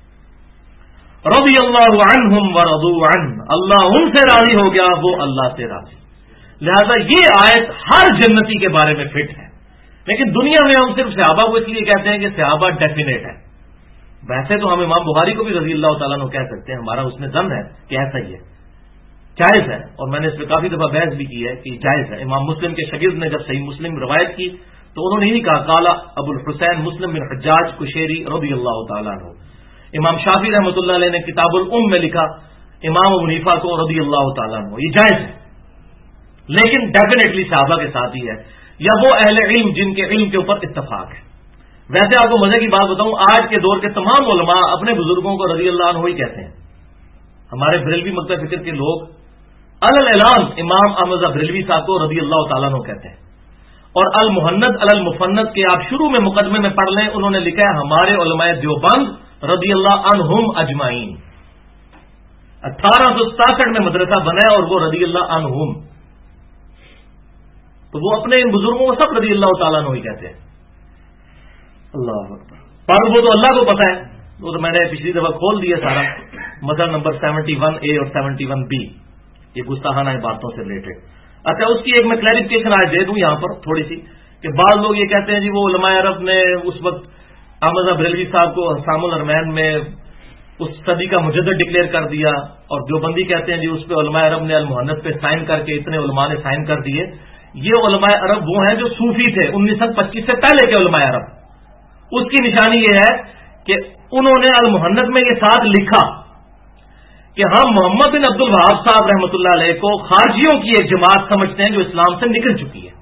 رضی اللہ عنہم ورضوا عنہ. اللہ ان سے راضی ہو گیا، وہ اللہ سے راضی. لہذا یہ آیت ہر جنتی کے بارے میں فٹ ہے. لیکن دنیا میں ہم صرف صحابہ کو اس لیے کہتے ہیں کہ صحابہ ڈیفینیٹ ہے. ویسے تو ہم امام بخاری کو بھی رضی اللہ تعالیٰ عنہ کہہ سکتے ہیں، ہمارا اس میں ضمن ہے کہ ایسا ہی ہے، جائز ہے. اور میں نے اس پہ کافی دفعہ بحث بھی کی ہے کہ جائز ہے. امام مسلم کے شاگرد نے جب صحیح مسلم روایت کی تو انہوں نے نہیں کہا قال ابو الحسین مسلم بن حجاج کشیری رضی اللہ تعالیٰ عنہ. امام شافعی رحمۃ اللہ علیہ نے کتاب الام میں لکھا امام ابو حنیفہ کو رضی اللہ تعالیٰ عنہ. یہ جائز ہے لیکن ڈیفینیٹلی صحابہ کے ساتھ ہی ہے، یا وہ اہل علم جن کے علم کے اوپر اتفاق ہے. ویسے آپ کو مزے کی بات بتاؤں، آج کے دور کے تمام علماء اپنے بزرگوں کو رضی اللہ عنہ ہی کہتے ہیں. ہمارے بریلوی مکتب فکر کے لوگ اعلان امام احمد بریلوی صاحب کو رضی اللہ تعالیٰ عنہ کہتے ہیں. اور المحند المفند کے آپ شروع میں مقدمے میں پڑھ لیں، انہوں نے لکھا ہے ہمارے علماء دیوبند رضی اللہ عنہم اجمعین. 1867 میں مدرسہ بنا اور وہ رضی اللہ عنہم. تو وہ اپنے ان بزرگوں کو سب رضی اللہ تعالیٰ عنہ ہی کہتے ہیں. اللہ اکبر. پر وہ تو اللہ کو پتہ ہے، وہ تو میں نے پچھلی دفعہ کھول دیا سارا. مسئلہ نمبر 71A اور 71B، یہ گستاخانہ باتوں سے ریلیٹڈ. اچھا اس کی ایک میں کلیریفیکیشن آج دے دوں یہاں پر تھوڑی سی، کہ بعض لوگ یہ کہتے ہیں جی وہ علماء عرب نے اس وقت احمد بریلوی صاحب کو حسام الحرمین میں اس صدی کا مجدد ڈکلیئر کر دیا، اور دیوبندی کہتے ہیں جی اس پہ علماء عرب نے المحنت پہ سائن کر کے اتنے علماء نے سائن کر دیے. یہ علماء عرب وہ ہیں جو صوفی تھے 1925 سے پہلے کے علماء عرب. اس کی نشانی یہ ہے کہ انہوں نے المحنت میں یہ ساتھ لکھا کہ ہم محمد بن عبد الوہاب صاحب رحمۃ اللہ علیہ کو خارجیوں کی ایک جماعت سمجھتے ہیں جو اسلام سے نکل چکی ہے.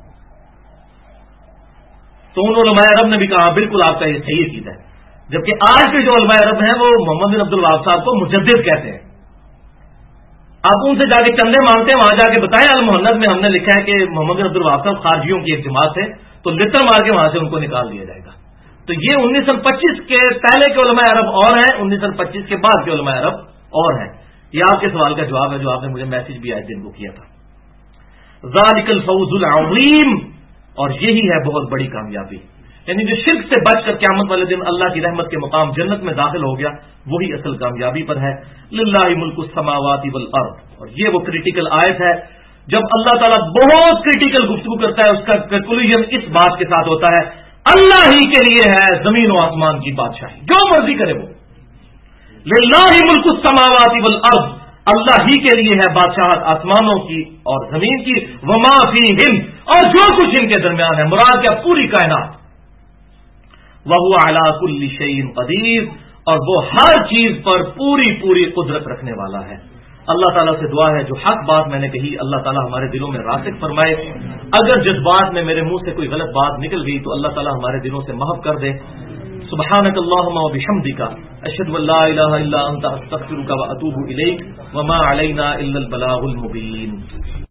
تو ان علماء عرب نے بھی کہا بالکل آپ کا یہ صحیح چیز ہے. جبکہ آج کے جو علماء عرب ہیں وہ محمد بن عبد الوہاب صاحب کو مجدد کہتے ہیں. آپ ان سے جا کے چندے مانگتے ہیں، وہاں جا کے بتائیں المحنت میں ہم نے لکھا ہے کہ محمد بن عبد الوہاب صاحب خارجیوں کی ایک جماعت ہے، تو لٹر مار کے وہاں سے ان کو نکال دیا جائے گا. تو یہ 1925 کے پہلے کے علماء عرب اور ہیں، 1925 کے بعد کے علماء عرب اور ہیں. یہ آپ کے سوال کا جواب ہے جو آپ نے مجھے میسج بھی آج دن کو کیا تھا. ذالک الفوز العظیم. اور یہی ہے بہت بڑی کامیابی، یعنی جو شرک سے بچ کر قیامت والے دن اللہ کی رحمت کے مقام جنت میں داخل ہو گیا، وہی اصل کامیابی پر ہے. للہ ملک السماوات والارض. اور یہ وہ کریٹیکل آیت ہے جب اللہ تعالیٰ بہت کریٹیکل گفتگو کرتا ہے، اس کا کنکلوژن اس بات کے ساتھ ہوتا ہے اللہ ہی کے لیے ہے زمین و آسمان کی بادشاہی، جو مرضی کرے وہ. للہ ملک السماوات والارض. اللہ ہی کے لیے ہے بادشاہت آسمانوں کی اور زمین کی، وما فیہن، اور جو کچھ ان کے درمیان ہے، مراد کیا پوری کائنات. وہو علی کل شیء قدیر. اور وہ ہر چیز پر پوری پوری قدرت رکھنے والا ہے۔ اللہ تعالیٰ سے دعا ہے جو حق بات میں نے کہی اللہ تعالیٰ ہمارے دلوں میں راسخ فرمائے، اگر جس بات میں میرے منہ سے کوئی غلط بات نکل گئی تو اللہ تعالیٰ ہمارے دلوں سے محو کر دے۔ سبحانک اللہم و بحمدک، اشہد ان لا الہ الا انت، استغفرک و اتوب الیک، وما علینا الا البلاغ المبین۔